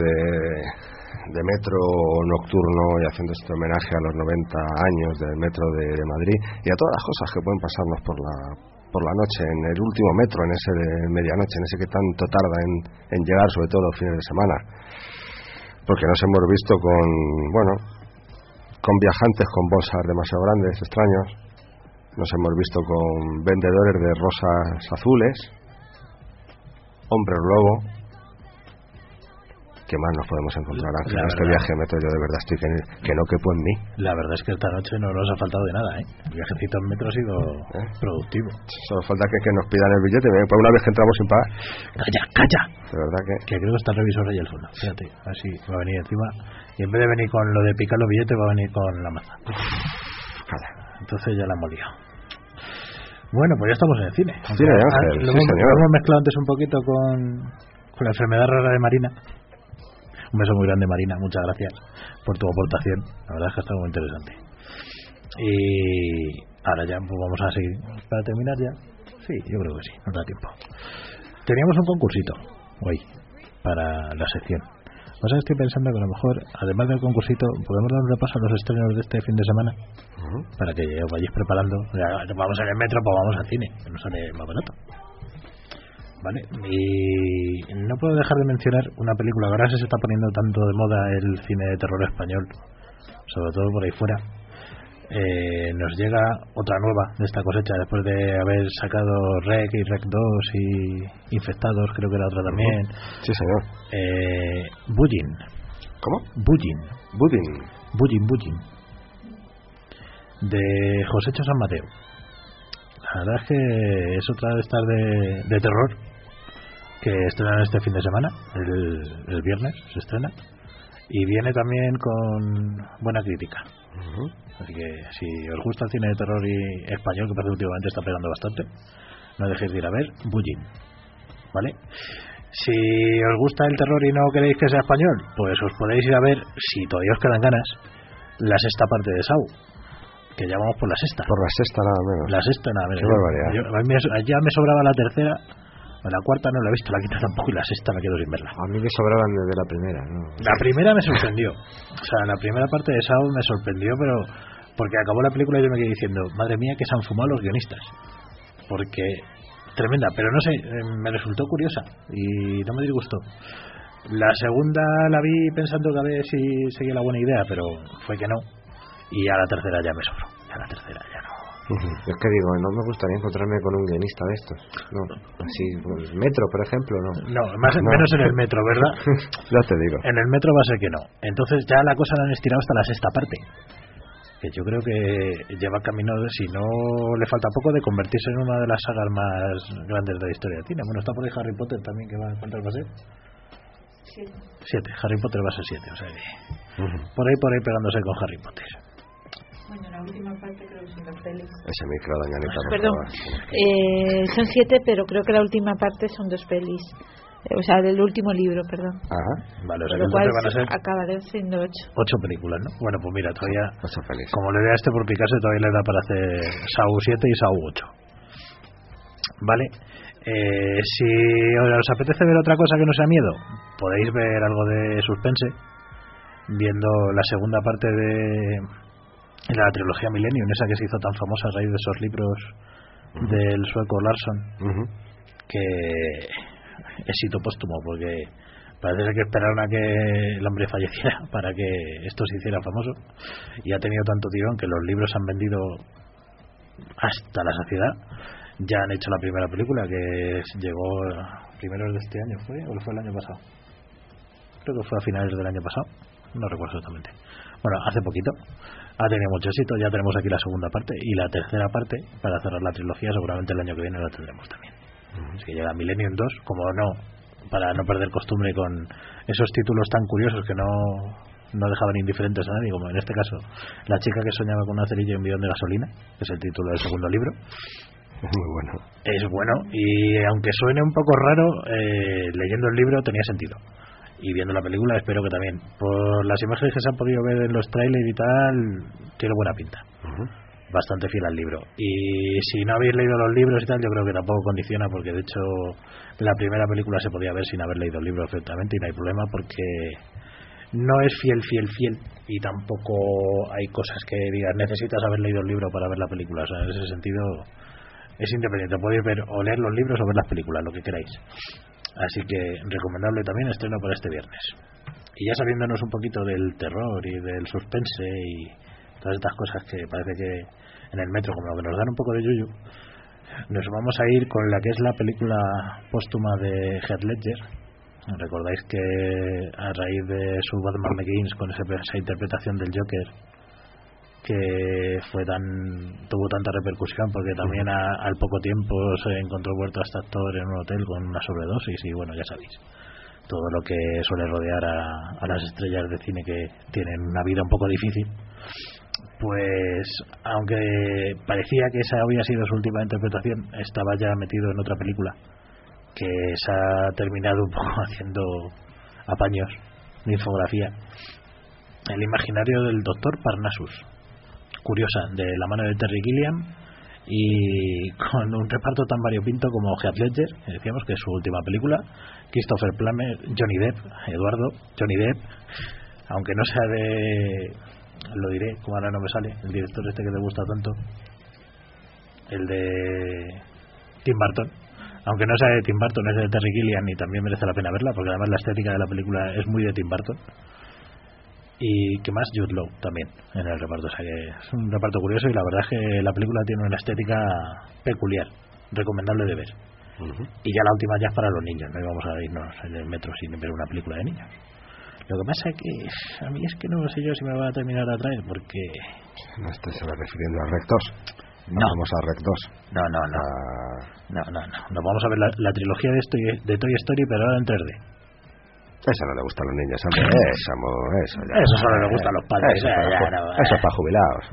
de metro nocturno, y haciendo este homenaje a los 90 años del metro de Madrid y a todas las cosas que pueden pasarnos por la noche, en el último metro, en ese de medianoche, en ese que tanto tarda en llegar, sobre todo los fines de semana. Porque nos hemos visto con viajantes con bolsas demasiado grandes, extraños. Nos hemos visto con vendedores de rosas azules, hombres lobo. ¿Qué más nos podemos encontrar, Ángel, en este viaje de metro? Yo de verdad estoy que no quepo en mí. La verdad es que esta noche no nos ha faltado de nada, ¿eh? El viajecito en metro ha sido productivo. Solo falta que nos pidan el billete, pues una vez que entramos sin pagar. ¡Calla! De verdad que creo que está el revisor ahí al fondo. Fíjate, así va a venir encima. Y en vez de venir con lo de picar los billetes, va a venir con la maza. Calla. Entonces ya la hemos liado. Bueno, pues ya estamos en el cine. Cine de Ángel, lo sí, señor. hemos mezclado antes un poquito con la enfermedad rara de Marina. Un beso muy grande, Marina, muchas gracias por tu aportación. La verdad es que ha estado muy interesante. Y ahora ya pues vamos a seguir. Para terminar ya. Sí, yo creo que sí, nos da tiempo. Teníamos un concursito hoy para la sección. O sea, estoy pensando que a lo mejor, además del concursito, podemos dar un repaso a los estrenos de este fin de semana para que os vayáis preparando. Ya, vamos en el metro, pues vamos al cine, que nos sale más barato. Vale, y no puedo dejar de mencionar una película. Ahora se está poniendo tanto de moda el cine de terror español, sobre todo por ahí fuera. Nos llega otra nueva de esta cosecha después de haber sacado Rec y Rec 2 y Infectados, creo que la otra también. Sí, señor. Buggin. ¿Cómo? Buggin de Josécho San Mateo. La verdad es que es otra de estas de terror que estrenan este fin de semana, el viernes se estrena, y viene también con buena crítica. Así que si os gusta el cine de terror y español, que parece que últimamente está pegando bastante, no dejéis de ir a ver Buggin, ¿vale? Si os gusta el terror y no queréis que sea español, pues os podéis ir a ver, si todavía os quedan ganas, la sexta parte de Saw, que ya vamos por la sexta. Por la sexta nada menos. La sexta nada menos. Qué barbaridad. Ya me sobraba la tercera. La cuarta no la he visto, la quinta tampoco, y la sexta me quedo sin verla. A mí me sobraban desde la primera, ¿no? La primera me sorprendió. O sea, la primera parte de Saw me sorprendió, pero porque acabó la película y yo me quedé diciendo, madre mía, que se han fumado los guionistas. Porque tremenda, pero no sé, me resultó curiosa y no me disgustó. La segunda la vi pensando que a ver si seguía la buena idea, pero fue que no. Y a la tercera ya me sobró. A la tercera ya no. Es que digo, no me gustaría encontrarme con un guionista de estos. No, así, el metro, por ejemplo, no. No, menos en el metro, ¿verdad? Ya te digo. En el metro va a ser que no. Entonces ya la cosa la han estirado hasta la sexta parte. Que yo creo que lleva camino, si no le falta poco, de convertirse en una de las sagas más grandes de la historia del cine. Bueno, está por ahí Harry Potter también, que va, ¿cuántas va a ser? 7. Harry Potter va a ser 7, o sea que por ahí pegándose con Harry Potter. Bueno, la última parte creo que son las pelis. Ese micro, doña Anita, Perdón, son 7, pero creo que la última parte son 2 pelis. O sea, del último libro, perdón. Ajá. Vale, o sea Por que lo cual van a ser acabaré siendo 8. 8 películas, ¿no? Bueno, pues mira, todavía, 8 pelis. como le dé a este por picarse, todavía le da para hacer Saw 7 y Saw 8. Vale. Si os apetece ver otra cosa que no sea miedo, podéis ver algo de suspense viendo la segunda parte de la trilogía Millennium, esa que se hizo tan famosa a raíz de esos libros del sueco Larsson, que éxito póstumo, porque parece que esperaron a que el hombre falleciera para que esto se hiciera famoso, y ha tenido tanto tirón que los libros han vendido hasta la saciedad. Ya han hecho la primera película, que llegó primeros de este año, ¿fue? ¿O fue el año pasado? Creo que fue a finales del año pasado, no recuerdo exactamente. Bueno, hace poquito. Ha tenido mucho éxito, ya tenemos aquí la segunda parte, y la tercera parte, para cerrar la trilogía, seguramente el año que viene la tendremos también. Así que llega Millennium 2, como no, para no perder costumbre con esos títulos tan curiosos que no dejaban indiferentes a nadie, como en este caso La chica que soñaba con una cerilla y un bidón de gasolina, que es el título del segundo libro. Es muy bueno. Es bueno, y aunque suene un poco raro, leyendo el libro tenía sentido. Y viendo la película espero que también. Por las imágenes que se han podido ver en los trailers y tal, tiene buena pinta. Bastante fiel al libro. Y si no habéis leído los libros y tal, yo creo que tampoco condiciona, porque de hecho la primera película se podía ver sin haber leído el libro perfectamente, y no hay problema, porque no es fiel, y tampoco hay cosas que digas necesitas haber leído el libro para ver la película. O sea, en ese sentido es independiente, podéis ver o leer los libros o ver las películas, lo que queráis. Así que recomendable también, estreno para este viernes. Y ya saliéndonos un poquito del terror y del suspense y todas estas cosas que parece que en el metro, como lo que nos dan un poco de yuyu, nos vamos a ir con la que es la película póstuma de Heath Ledger. Recordáis que a raíz de su Batman Begins, con esa interpretación del Joker, que tuvo tanta repercusión, porque también al poco tiempo se encontró muerto a este actor en un hotel con una sobredosis, y bueno, ya sabéis todo lo que suele rodear a las estrellas de cine, que tienen una vida un poco difícil. pues aunque parecía que esa había sido su última interpretación, estaba ya metido en otra película que se ha terminado un poco haciendo apaños de infografía. El imaginario del Doctor Parnassus, curiosa, de la mano de Terry Gilliam y con un reparto tan variopinto como Heath Ledger, que decíamos que es su última película, Christopher Plummer, Johnny Depp, Johnny Depp, aunque no sea de, lo diré, como ahora no me sale, el director este que te gusta tanto, el de Tim Burton, aunque no sea de Tim Burton, es de Terry Gilliam y también merece la pena verla, porque además la estética de la película es muy de Tim Burton. Y que más, Jude Law también en el reparto, o sea que es un reparto curioso y la verdad es que la película tiene una estética peculiar, recomendable de ver. Y ya la última ya es para los niños, no íbamos a irnos en el metro sin ver una película de niños. Lo que pasa es que a mí es que no sé yo si me va a terminar de atraer, porque no estás refiriendo a Rec 2. No. Vamos a Rec 2. No. Nos vamos a ver la trilogía de Toy Story, pero ahora en 3D. Eso no le gusta a los niños, hombre. Eso solo le gusta a los padres. Eso es para jubilados.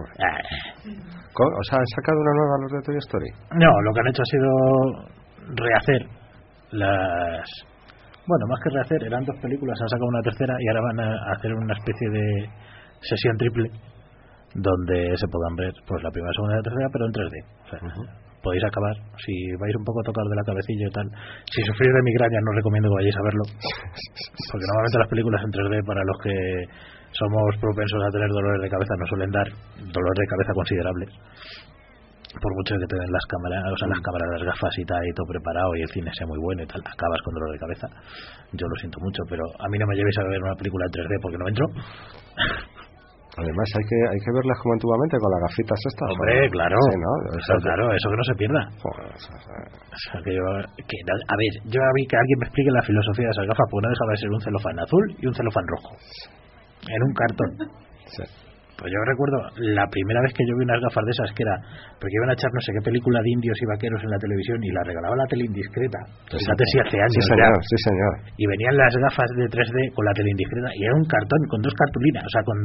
O sea, ¿han sacado una nueva los de Toy Story? No, lo que han hecho ha sido rehacer las... Bueno, más que rehacer, eran 2 películas, han sacado una tercera y ahora van a hacer una especie de sesión triple donde se puedan ver pues la primera, segunda y la tercera, pero en 3D. O sea, podéis acabar, si vais un poco tocados de la cabecilla y tal. Si sufrís de migraña, no os recomiendo que vayáis a verlo, porque normalmente las películas en 3D, para los que somos propensos a tener dolores de cabeza, nos suelen dar dolores de cabeza considerables, por mucho que te den las cámaras, o sea, las cámaras, las gafas y tal, y todo preparado, y el cine sea muy bueno y tal, acabas con dolor de cabeza. Yo lo siento mucho, pero a mí no me llevéis a ver una película en 3D porque no entro. Además hay que verlas como antiguamente con las gafitas estas. Hombre, claro. Sí, ¿no? Claro, eso que no se pierda. Joder, o sea, a ver, yo vi que alguien me explique la filosofía de esas gafas, porque no dejaba de ser un celofán azul y un celofán rojo en un cartón. Sí. Pues yo recuerdo la primera vez que yo vi unas gafas de esas, que era porque iban a echar no sé qué película de indios y vaqueros en la televisión y la regalaba la tele indiscreta. Fíjate si hace años. Sí, señor. Y venían las gafas de 3D con la tele indiscreta y era un cartón con 2 cartulinas, o sea, con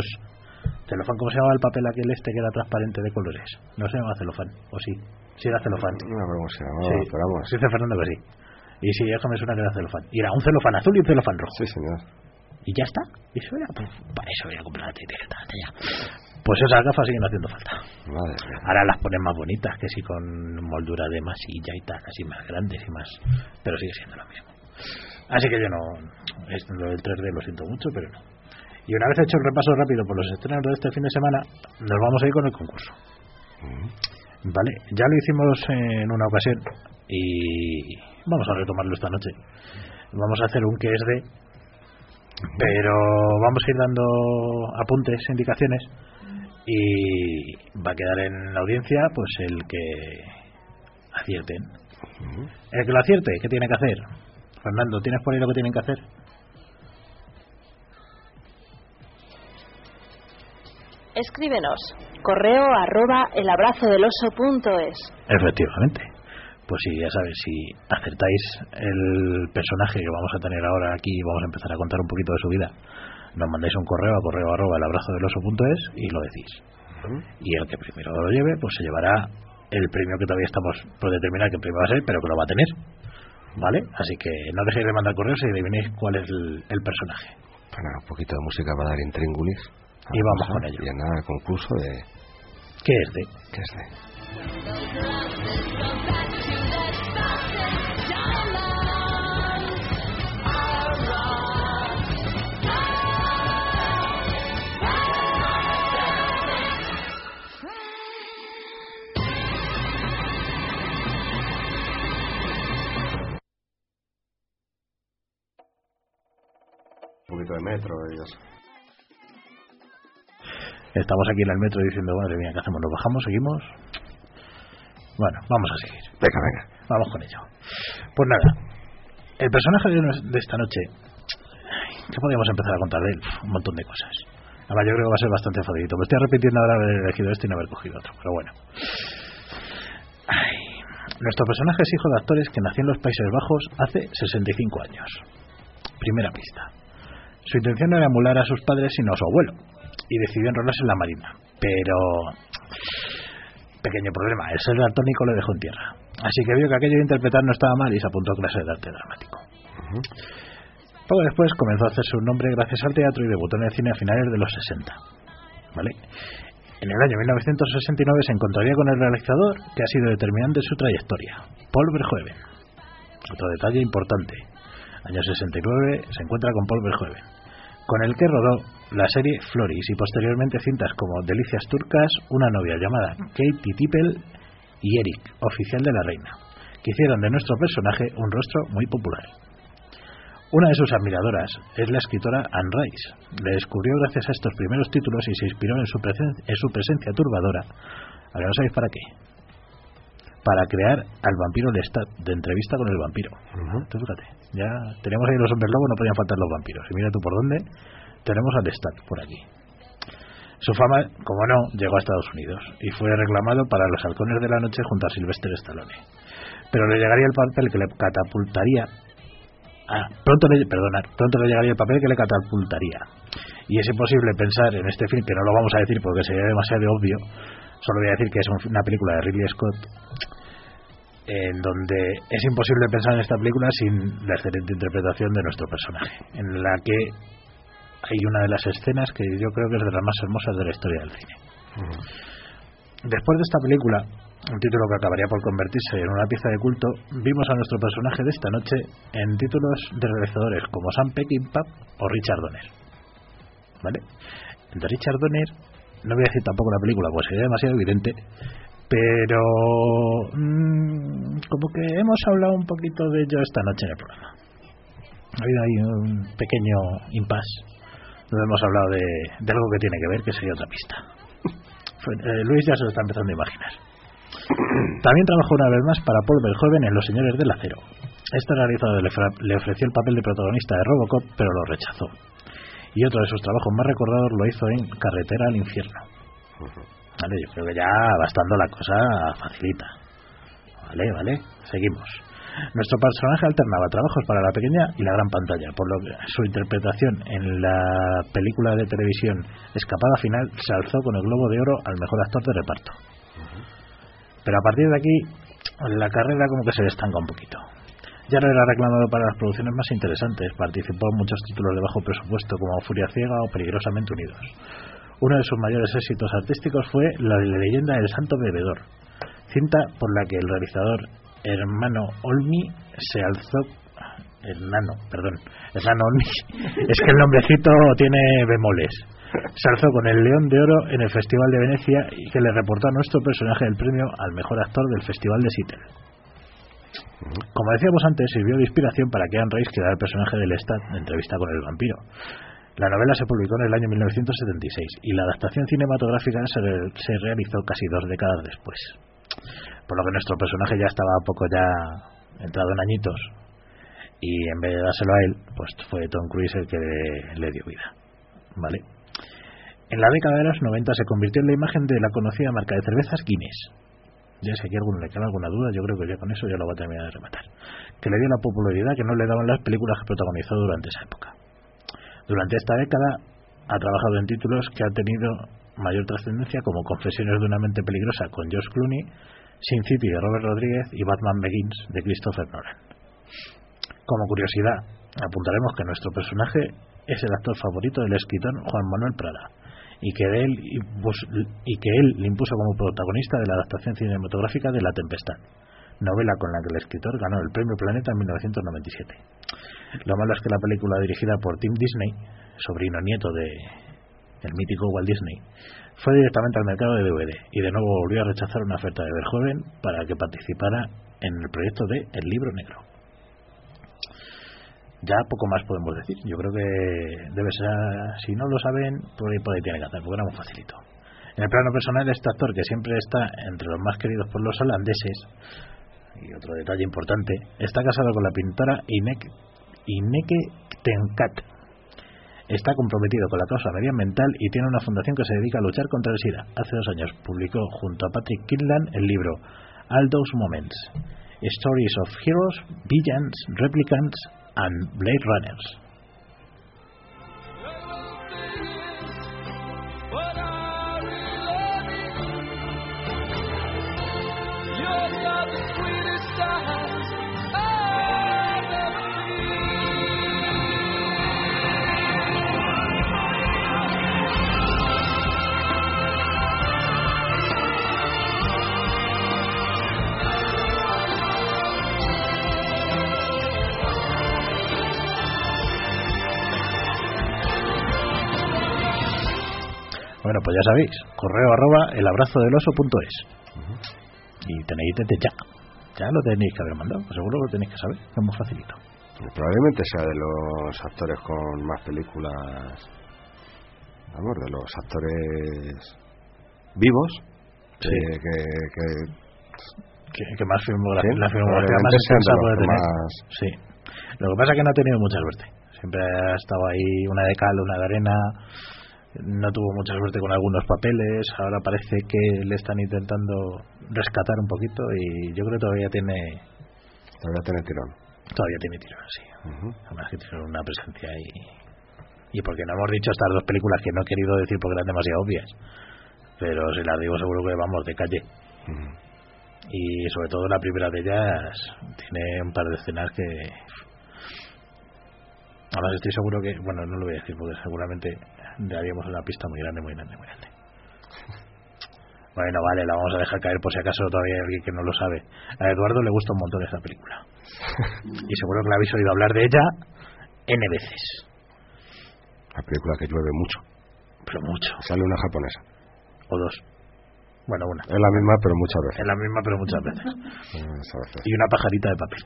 2 celofán. ¿Cómo se llamaba el papel aquel este que era transparente de colores? No se llamaba celofán, o sí. Sí era celofán. No, ¿cómo se llamaba? Sí, pero vamos. Sí, dice Fernando que sí. Y sí, déjame suena que era celofán. Y era un celofán azul y un celofán rojo. Sí, señor. Y ya está. Y eso era, pues, para eso voy a comprar la etiqueta ya. Pues esas gafas siguen haciendo falta. Madre mía. Ahora las ponen más bonitas, que sí, con moldura de masilla y tal, así más grandes y más, pero sigue siendo lo mismo. Así que yo no, lo del 3D lo siento mucho, pero no. Y una vez hecho el repaso rápido por los estrenos de este fin de semana, nos vamos a ir con el concurso. Vale, ya lo hicimos en una ocasión y vamos a retomarlo esta noche. Vamos a hacer un que es de, pero vamos a ir dando apuntes, indicaciones, y va a quedar en la audiencia pues el que acierten. El que lo acierte, ¿qué tiene que hacer? Fernando, ¿tienes por ahí lo que tienen que hacer? Escríbenos, correo @elabrazodeloso.es. Efectivamente. Pues sí, ya sabes, si acertáis el personaje que vamos a tener ahora aquí, vamos a empezar a contar un poquito de su vida, nos mandáis un correo a @elabrazodeloso.es y lo decís. Y el que primero lo lleve, pues se llevará el premio que todavía estamos por determinar qué premio va a ser, pero que lo va a tener. ¿Vale? Así que no dejéis de mandar correos y adivinéis cuál es el personaje. Bueno, un poquito de música para dar intríngulis. Y vamos con ello. Y en nada, concurso de... ¿Qué es de? ¿Qué es de? Un poquito de metro y eso. Estamos aquí en el metro diciendo, madre mía, ¿qué hacemos? ¿Nos bajamos? ¿Seguimos? Bueno, vamos a seguir. Venga. Vamos con ello. Pues nada, el personaje de esta noche, ¿qué podríamos empezar a contar de él? Un montón de cosas. Además, yo creo que va a ser bastante facilito. Me estoy arrepintiendo ahora de haber elegido este y no haber cogido otro, pero bueno. Nuestro personaje es hijo de actores que nació en los Países Bajos hace 65 años. Primera pista. Su intención no era emular a sus padres, sino a su abuelo, y decidió enrolarse en la Marina. Pero pequeño problema, el ser daltónico le dejó en tierra. Así que vio que aquello de interpretar no estaba mal y se apuntó a clase de arte dramático. Poco después comenzó a hacerse un nombre gracias al teatro y debutó en el cine a finales de los 60. ¿Vale? En el año 1969 se encontraría con el realizador que ha sido determinante en su trayectoria, Paul Verhoeven. Otro detalle importante. Año 69 se encuentra con Paul Verhoeven, con el que rodó la serie Floris y posteriormente cintas como Delicias turcas, Una novia llamada Katie Tippel y Eric, oficial de la reina, que hicieron de nuestro personaje un rostro muy popular. Una de sus admiradoras es la escritora Anne Rice. Le descubrió gracias a estos primeros títulos y se inspiró en su presencia turbadora. Ahora no sabéis para qué. Para crear al vampiro Lestat, de Entrevista con el vampiro. Entonces, fíjate, ya teníamos ahí los hombres lobos, no podían faltar los vampiros. Y mira tú por dónde tenemos a Lestat, por aquí. Su fama, como no, llegó a Estados Unidos y fue reclamado para Los halcones de la noche junto a Sylvester Stallone. Pero le llegaría el papel que le catapultaría. Pronto le llegaría el papel que le catapultaría. Y es imposible pensar en este film, que no lo vamos a decir porque sería demasiado obvio. Solo voy a decir que es una película de Ridley Scott, en donde es imposible pensar en esta película sin la excelente interpretación de nuestro personaje, en la que hay una de las escenas que yo creo que es de las más hermosas de la historia del cine. Después de esta película, un título que acabaría por convertirse en una pieza de culto, vimos a nuestro personaje de esta noche en títulos de realizadores como Sam Peckinpah o Richard Donner. ¿Vale? De Richard Donner no voy a decir tampoco la película, pues sería demasiado evidente, pero como que hemos hablado un poquito de ello esta noche en el programa. Ha habido ahí un pequeño impasse donde hemos hablado de algo que tiene que ver, que sería otra pista. Luis ya se lo está empezando a imaginar. También trabajó una vez más para Paul Verhoeven en Los señores del acero. Este realizador le ofreció el papel de protagonista de Robocop, pero lo rechazó. Y otro de sus trabajos más recordados lo hizo en Carretera al infierno. Vale, yo creo que ya bastando la cosa facilita. Vale, seguimos. Nuestro personaje alternaba trabajos para la pequeña y la gran pantalla, por lo que su interpretación en la película de televisión Escapada Final se alzó con el Globo de Oro al mejor actor de reparto. Pero a partir de aquí la carrera como que se le estanca un poquito. Ya no era reclamado para las producciones más interesantes, participó en muchos títulos de bajo presupuesto como Furia Ciega o Peligrosamente Unidos. Uno de sus mayores éxitos artísticos fue La leyenda del santo bebedor, cinta por la que el realizador Hermano Olmi se alzó. Hernano Olmi, es que el nombrecito tiene bemoles. Se alzó con el León de Oro en el Festival de Venecia y que le reportó a nuestro personaje el premio al mejor actor del Festival de Seattle. Como decíamos antes, sirvió de inspiración para que Anne Rice creara el personaje de Lestat en Entrevista con el vampiro. La novela se publicó en el año 1976 y la adaptación cinematográfica se realizó casi 2 décadas después. Por lo que nuestro personaje ya estaba poco ya entrado en añitos y en vez de dárselo a él, pues fue Tom Cruise el que le dio vida. ¿Vale? En la década de los 90 se convirtió en la imagen de la conocida marca de cervezas Guinness. Ya sé que a alguno le queda alguna duda, yo creo que ya con eso ya lo va a terminar de rematar. Que le dio la popularidad que no le daban las películas que protagonizó durante esa época. Durante esta década ha trabajado en títulos que han tenido mayor trascendencia, como Confesiones de una mente peligrosa con George Clooney, Sin City de Robert Rodríguez y Batman Begins de Christopher Nolan. Como curiosidad, apuntaremos que nuestro personaje es el actor favorito del escritor Juan Manuel Prada y que él le impuso como protagonista de la adaptación cinematográfica de La Tempestad, novela con la que el escritor ganó el Premio Planeta en 1997. Lo malo es que la película, dirigida por Tim Disney, sobrino nieto del mítico Walt Disney, fue directamente al mercado de DVD y de nuevo volvió a rechazar una oferta de Verhoeven para que participara en el proyecto de El Libro Negro. Ya poco más podemos decir. Yo creo que debe ser, si no lo saben, por ahí tiene que andar, porque era muy facilito. En el plano personal, este actor, que siempre está entre los más queridos por los holandeses, y otro detalle importante, está casado con la pintora Ineke Tenkat. Está comprometido con la causa medioambiental y tiene una fundación que se dedica a luchar contra el SIDA. Hace 2 años publicó junto a Patrick Kinlan el libro All Those Moments, Stories of Heroes, Villains, Replicants and Blade Runners. Bueno, pues ya sabéis, correo @elabrazodeloso.es. Y tenéis desde ya lo tenéis que haber mandado, pues seguro que lo tenéis que saber, que es muy facilito. Probablemente sea de los actores con más películas, vamos, de los actores vivos, Sí. que más filmografía, Sí, la filmografía más probablemente sean de extensa los puede que tener. más- Sí. Lo que pasa es que no ha tenido mucha suerte. Siempre ha estado ahí una de cal, una de arena. No tuvo mucha suerte con algunos papeles. Ahora parece que le están intentando rescatar un poquito y yo creo que todavía tiene tirón. Todavía tiene tirón, sí. Además que tiene una presencia y porque no hemos dicho estas dos películas que no he querido decir porque eran demasiado obvias, pero si las digo seguro que vamos de calle. Y sobre todo la primera de ellas tiene un par de escenas que además estoy seguro que, bueno, no lo voy a decir porque seguramente daríamos una pista muy grande. Bueno, vale, la vamos a dejar caer por si acaso todavía hay alguien que no lo sabe. A Eduardo le gusta un montón esta película. Y seguro que la habéis oído hablar de ella N veces. La película que llueve mucho. Pero mucho. Sale una japonesa. O dos. Bueno, una. Es la misma, pero muchas veces. Es la misma, pero muchas veces. veces. Y una pajarita de papel.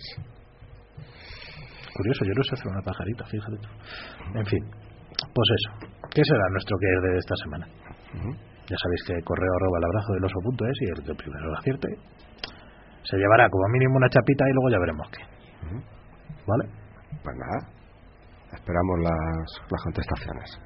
Curioso, yo no sé hacer una pajarita, fíjate tú. En fin, pues eso. ¿Qué será nuestro que es de esta semana? Ya sabéis que correo @elabrazodeloso.es y el que primero lo acierte se llevará como mínimo una chapita y luego ya veremos qué. ¿Vale? Pues nada, esperamos las contestaciones.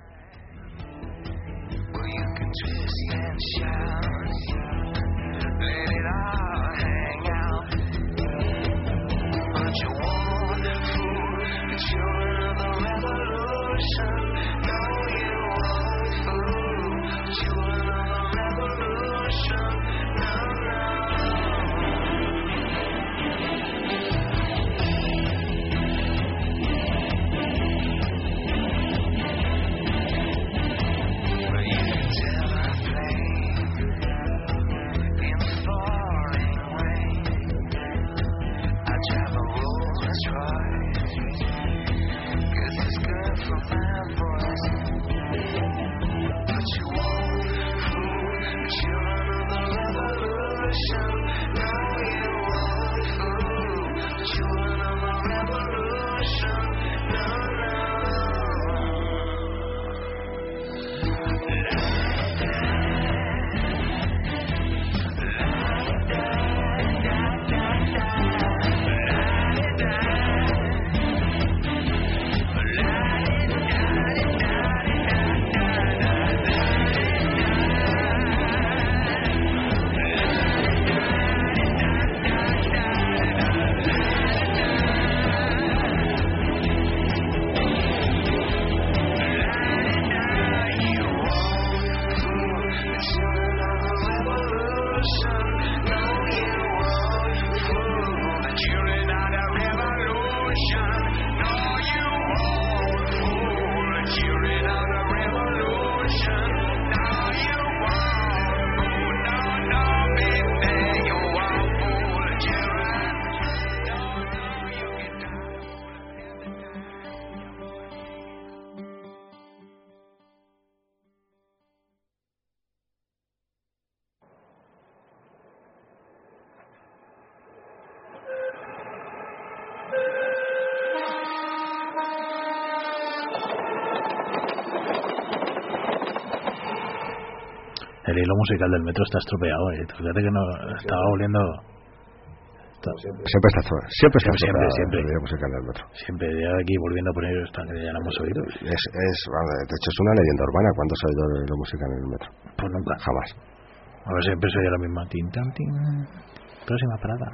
El hilo musical del metro está estropeado, fíjate que no estaba oliendo. Siempre está estropeado. Siempre. El hilo musical del metro. Siempre, ya aquí volviendo a poner esta que ya la hemos oído. De hecho es una leyenda urbana. ¿Cuándo se ha oído el hilo musical en el metro? Pues nunca. Jamás. A ver, siempre se oye la misma. Tin, tan, tin. Próxima parada.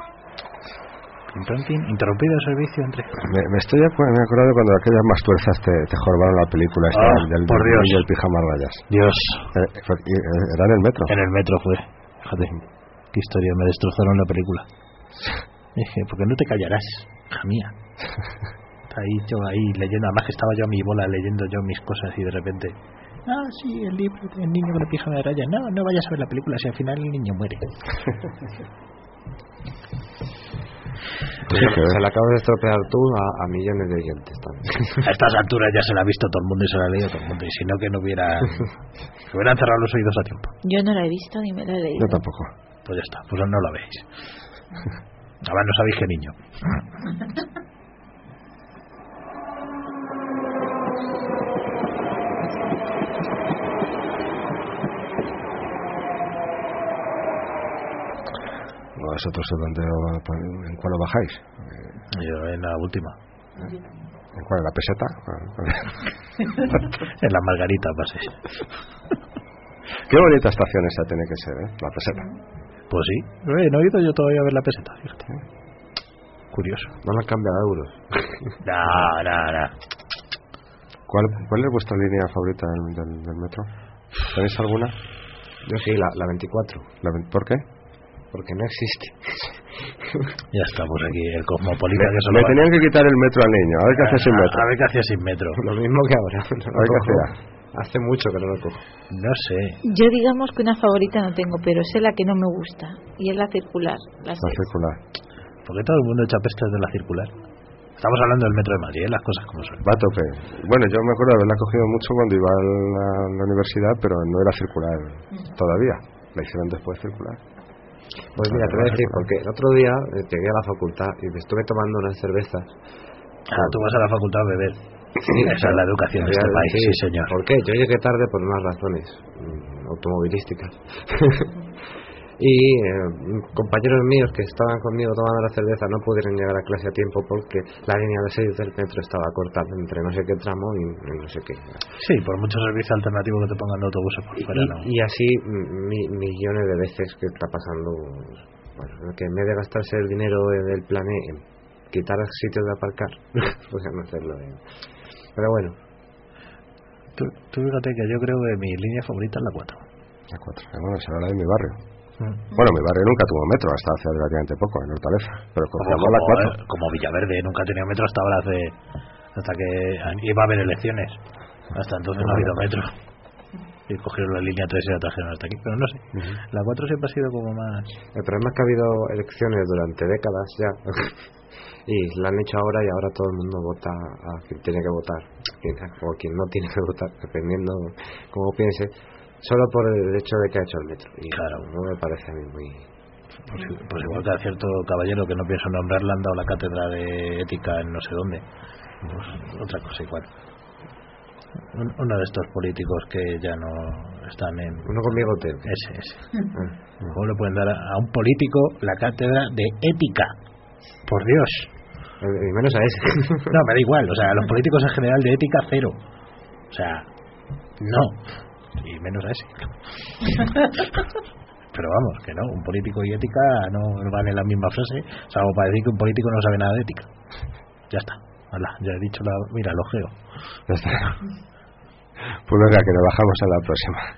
Tin, tan, tin. Interrumpido el servicio entre. Me estoy acordando cuando aquellas más tuerzas te jorbaron la película esta del por Dios. Y el pijama a rayas. Dios. Era en el metro. En el metro fue. Fíjate. Qué historia. Me destrozaron la película. Dije, ¿por qué no te callarás, hija mía? Ahí yo leyendo. Además que estaba yo a mi bola leyendo yo mis cosas y de repente... sí, el libro del niño con el pijama de rayas. No vayas a ver la película si al final el niño muere. Se la acabas de estropear tú a millones de oyentes también. A estas alturas ya se la ha visto todo el mundo y se la ha leído todo el mundo. Y si no, que no hubieran cerrado los oídos a tiempo. Yo no la he visto ni me la he leído. Yo tampoco. Pues ya está, pues no la veis. Además no sabéis qué niño. ¿Vosotros en cuál lo bajáis? Yo en la última. ¿En cuál? ¿En la peseta? En la Margarita, pases. Qué bonita estación esa tiene que ser, ¿eh? La peseta. Pues sí. No he ido yo todavía a ver la peseta, fíjate. Curioso. No la han cambiado a euros. No. ¿Cuál es vuestra línea favorita del metro? ¿Tenéis alguna? Yo sí, la 24. ¿Por qué? Porque no existe. Ya estamos aquí, el cosmopolita que solo me tenían que quitar el metro al niño. A ver qué hacía sin metro. A ver qué hacía sin metro. Lo mismo que ahora. A ver qué hacía. Hace mucho que no lo cojo. No sé. Yo digamos que una favorita no tengo, pero sé la que no me gusta. Y es la circular. La circular. Porque todo el mundo echa pestes de la circular. Estamos hablando del metro de Madrid, las cosas como son. Va a tope. Bueno, yo me acuerdo de haberla cogido mucho cuando iba a la universidad, pero no era circular todavía. La hicieron después circular. Pues mira, te voy a decir, porque el otro día llegué a la facultad y me estuve tomando unas cervezas. Tú vas a la facultad a beber. Sí, esa es la educación de este país, sí, señor. ¿Por qué? Yo llegué tarde por unas razones automovilísticas. Y compañeros míos que estaban conmigo tomando la cerveza no pudieron llegar a clase a tiempo porque la línea de 6 del metro estaba cortada entre no sé qué tramo y no sé qué. Sí, por mucho servicio alternativo que te pongan de autobuses por fuera, ¿no? Y así millones de veces que está pasando, bueno, que en vez de gastarse el dinero del plan en quitar sitios de aparcar, pueden hacerlo. Pero bueno. Tú fíjate que yo creo que mi línea favorita es la 4. La 4, bueno, será la de mi barrio. Bueno, mi barrio nunca tuvo metro hasta hace relativamente poco, en Hortaleza, pero cogíamos la 4. Como Villaverde nunca ha tenido metro hasta ahora, hasta que iba a haber elecciones. Hasta entonces no ha habido metro. Y cogieron la línea 3 y la trajeron hasta aquí, pero no sé. La 4 siempre ha sido como más... El problema es que ha habido elecciones durante décadas ya y la han hecho ahora y ahora todo el mundo vota a quien tiene que votar o quien no tiene que votar, dependiendo cómo piense, solo por el hecho de que ha hecho el metro. Y claro, no me parece a mí muy... Pues igual que a cierto caballero que no pienso nombrar le han dado la cátedra de ética en no sé dónde. Pues otra cosa igual. Uno de estos políticos que ya no están en... Uno con bigote. Ese. ¿Cómo le pueden dar a un político la cátedra de ética? Por Dios. Y menos a ese. No, me da igual. O sea, a los políticos en general de ética, 0. O sea, no. Y menos a ese. Pero vamos, que no. Un político y ética no van en la misma frase. Salvo para decir que un político no sabe nada de ética. Ya está. Hola, ya he dicho mira, el ojeo. Ya está. Pues venga, que nos bajamos a la próxima.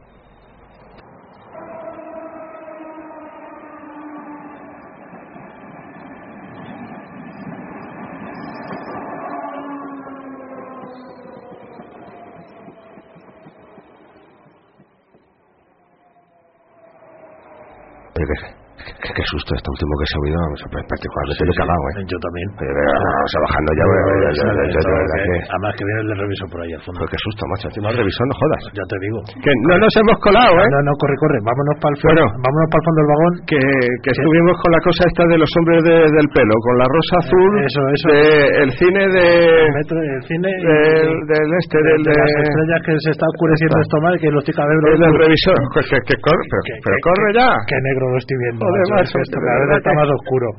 Qué susto este último que se ha oído, particularmente me he cagado, Yo también. Vamos a bajando ya, además que viene el del revisor por ahí al fondo. Pero qué susto, macho, encima el revisor, no jodas. Ya te digo. Que no nos hemos colado, No, corre, vámonos para el fondo. Vámonos para el fondo del vagón. Que estuvimos con la cosa esta de los hombres del pelo, con la rosa azul, eso. El cine de... El cine... De las estrellas que se está oscureciendo esto mal, que lo estoy cada vez... El revisor, que corre, pero corre ya. Qué negro lo estoy viendo. Joder, macho, esto cada vez está más oscuro.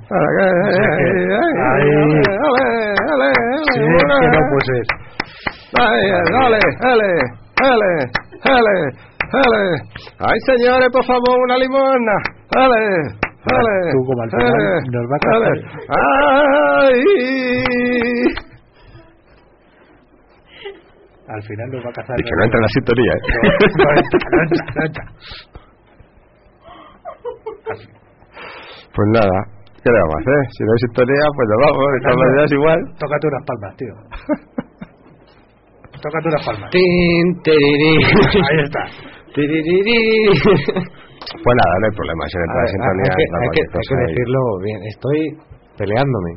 Sí, que no puede ser. Ay, señores, por favor, una limona. Tú como al final nos va a cazar. Al final nos va a cazar. Y que no entra en la sintonía, No entra. Pues nada, ¿qué le vamos a hacer? Si no hay sintonía, pues nos vamos, de todas maneras igual. Tócate unas palmas, tío. Tócate unas palmas. Ahí está. Pues nada, no hay problema, si no entra la sintonía. Hay que decirlo bien, estoy peleándome.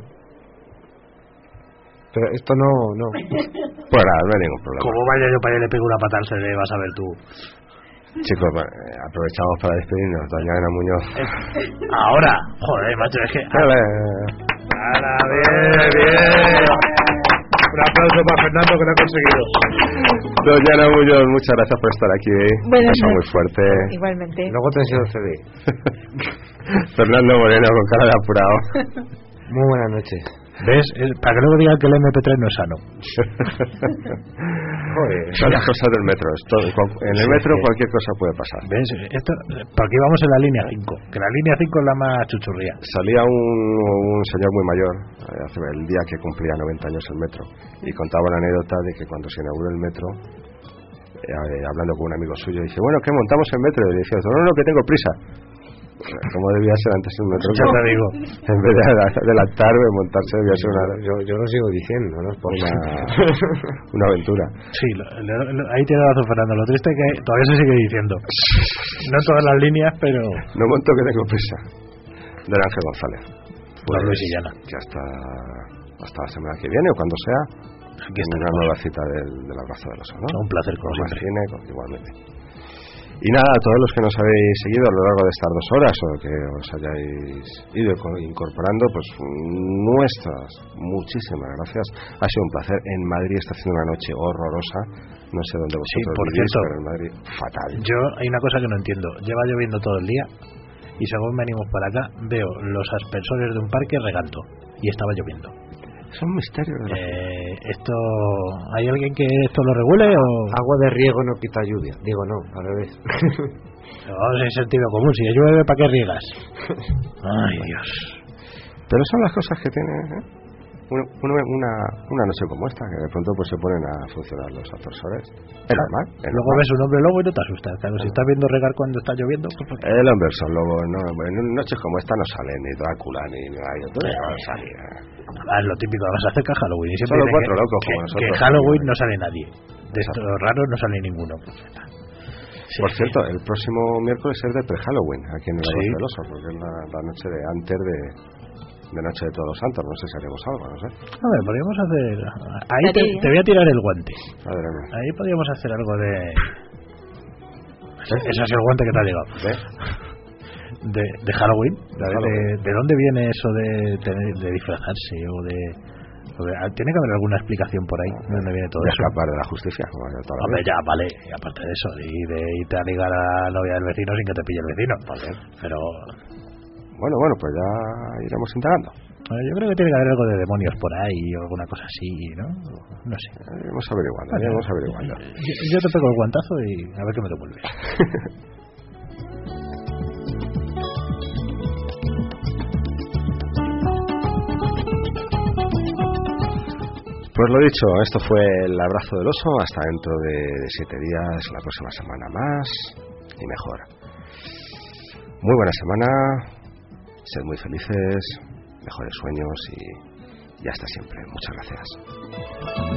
Pero esto no. Pues nada, no hay ningún problema. Como vaya yo para allá y le pego una patada al CD, vas a ver tú. Chicos, aprovechamos para despedirnos. Doña Ana Muñoz. Ahora, joder, macho, es que. Vale. ¡Hala, bien! Un aplauso para Fernando que lo ha conseguido. Doña Ana Muñoz, muchas gracias por estar aquí. Buenas Beso muy noches. fuerte. Igualmente. Luego te enseño el CD. Fernando Moreno con cara de apurado. Muy buenas noches. ¿Ves? Para que luego digan que el MP3 no es sano. Joder. Son las cosas del metro. En el metro cualquier cosa puede pasar. ¿Ves? Esto, porque íbamos en la línea 5, que la línea 5 es la más chuchurría. Salía un señor muy mayor hace el día que cumplía 90 años el metro y contaba la anécdota de que cuando se inauguró el metro, hablando con un amigo suyo, dice, bueno, ¿qué montamos el metro? Y decía, no, que tengo prisa. Como debía ser antes un metro. Ya te digo. En vez de adelantarme, montarse debía ser Yo lo sigo diciendo, ¿no? Por una aventura. Sí, ahí tiene razón Fernando. Lo triste es que todavía se sigue diciendo. No en todas las líneas, pero... No monto que tengo prisa. Del Ángel González. Pues Luis y Llana. Que hasta la semana que viene o cuando sea. Aquí está una nueva cita del abrazo del oso, ¿no? Un placer, como siempre. Igualmente. Y nada, a todos los que nos habéis seguido a lo largo de estas 2 horas o que os hayáis ido incorporando, pues nuestras muchísimas gracias. Ha sido un placer. En Madrid está haciendo una noche horrorosa. No sé dónde vosotros por vivís, cierto, pero en Madrid fatal. Yo hay una cosa que no entiendo. Lleva lloviendo todo el día y según venimos para acá veo los aspersores de un parque regando y estaba lloviendo. Es un misterio, ¿verdad? Esto, ¿hay alguien que esto lo regule o...? Agua de riego no quita lluvia. Digo, no, al revés. No, es sentido común. Si llueve, ¿para qué riegas? Ay, Dios. Pero son las cosas que tiene, una noche como esta, que de pronto pues se ponen a funcionar los aspersores. Es normal. Luego ves un hombre lobo y no te asustas. Claro, si estás viendo regar cuando está lloviendo... Pues... El hombre son lobo, no, en noches como esta no sale ni Drácula ni Gallo. No va a salir. Es lo típico, vas a hacer que Halloween. Y siempre solo 4 locos como nosotros. Que Halloween no sale nadie. De estos raros no sale ninguno. Por cierto, el próximo miércoles es de pre-Halloween aquí en el Abrazo del Oso, porque es la noche de antes de Noche de Todos los Santos. No sé si haremos algo, no sé. A ver, podríamos hacer... Ahí te voy a tirar el guante. Ahí podríamos hacer algo de... Ese es el guante que te ha llegado. De Halloween. ¿De dónde viene eso de disfrazarse o de... Tiene que haber alguna explicación por ahí de dónde viene todo eso. Escapar de la justicia. Hombre, ya, vale. Y aparte de eso, y de irte a ligar a la novia del vecino sin que te pille el vecino. Vale. Pero... Bueno, pues ya iremos indagando. Yo creo que tiene que haber algo de demonios por ahí o alguna cosa así, ¿no? No sé. Iremos averiguando. Yo te pego el guantazo y a ver qué me devuelves. Pues lo dicho, esto fue el Abrazo del Oso. Hasta dentro de 7 días, la próxima semana más y mejor. Muy buena semana. Sed muy felices, mejores sueños y hasta siempre. Muchas gracias.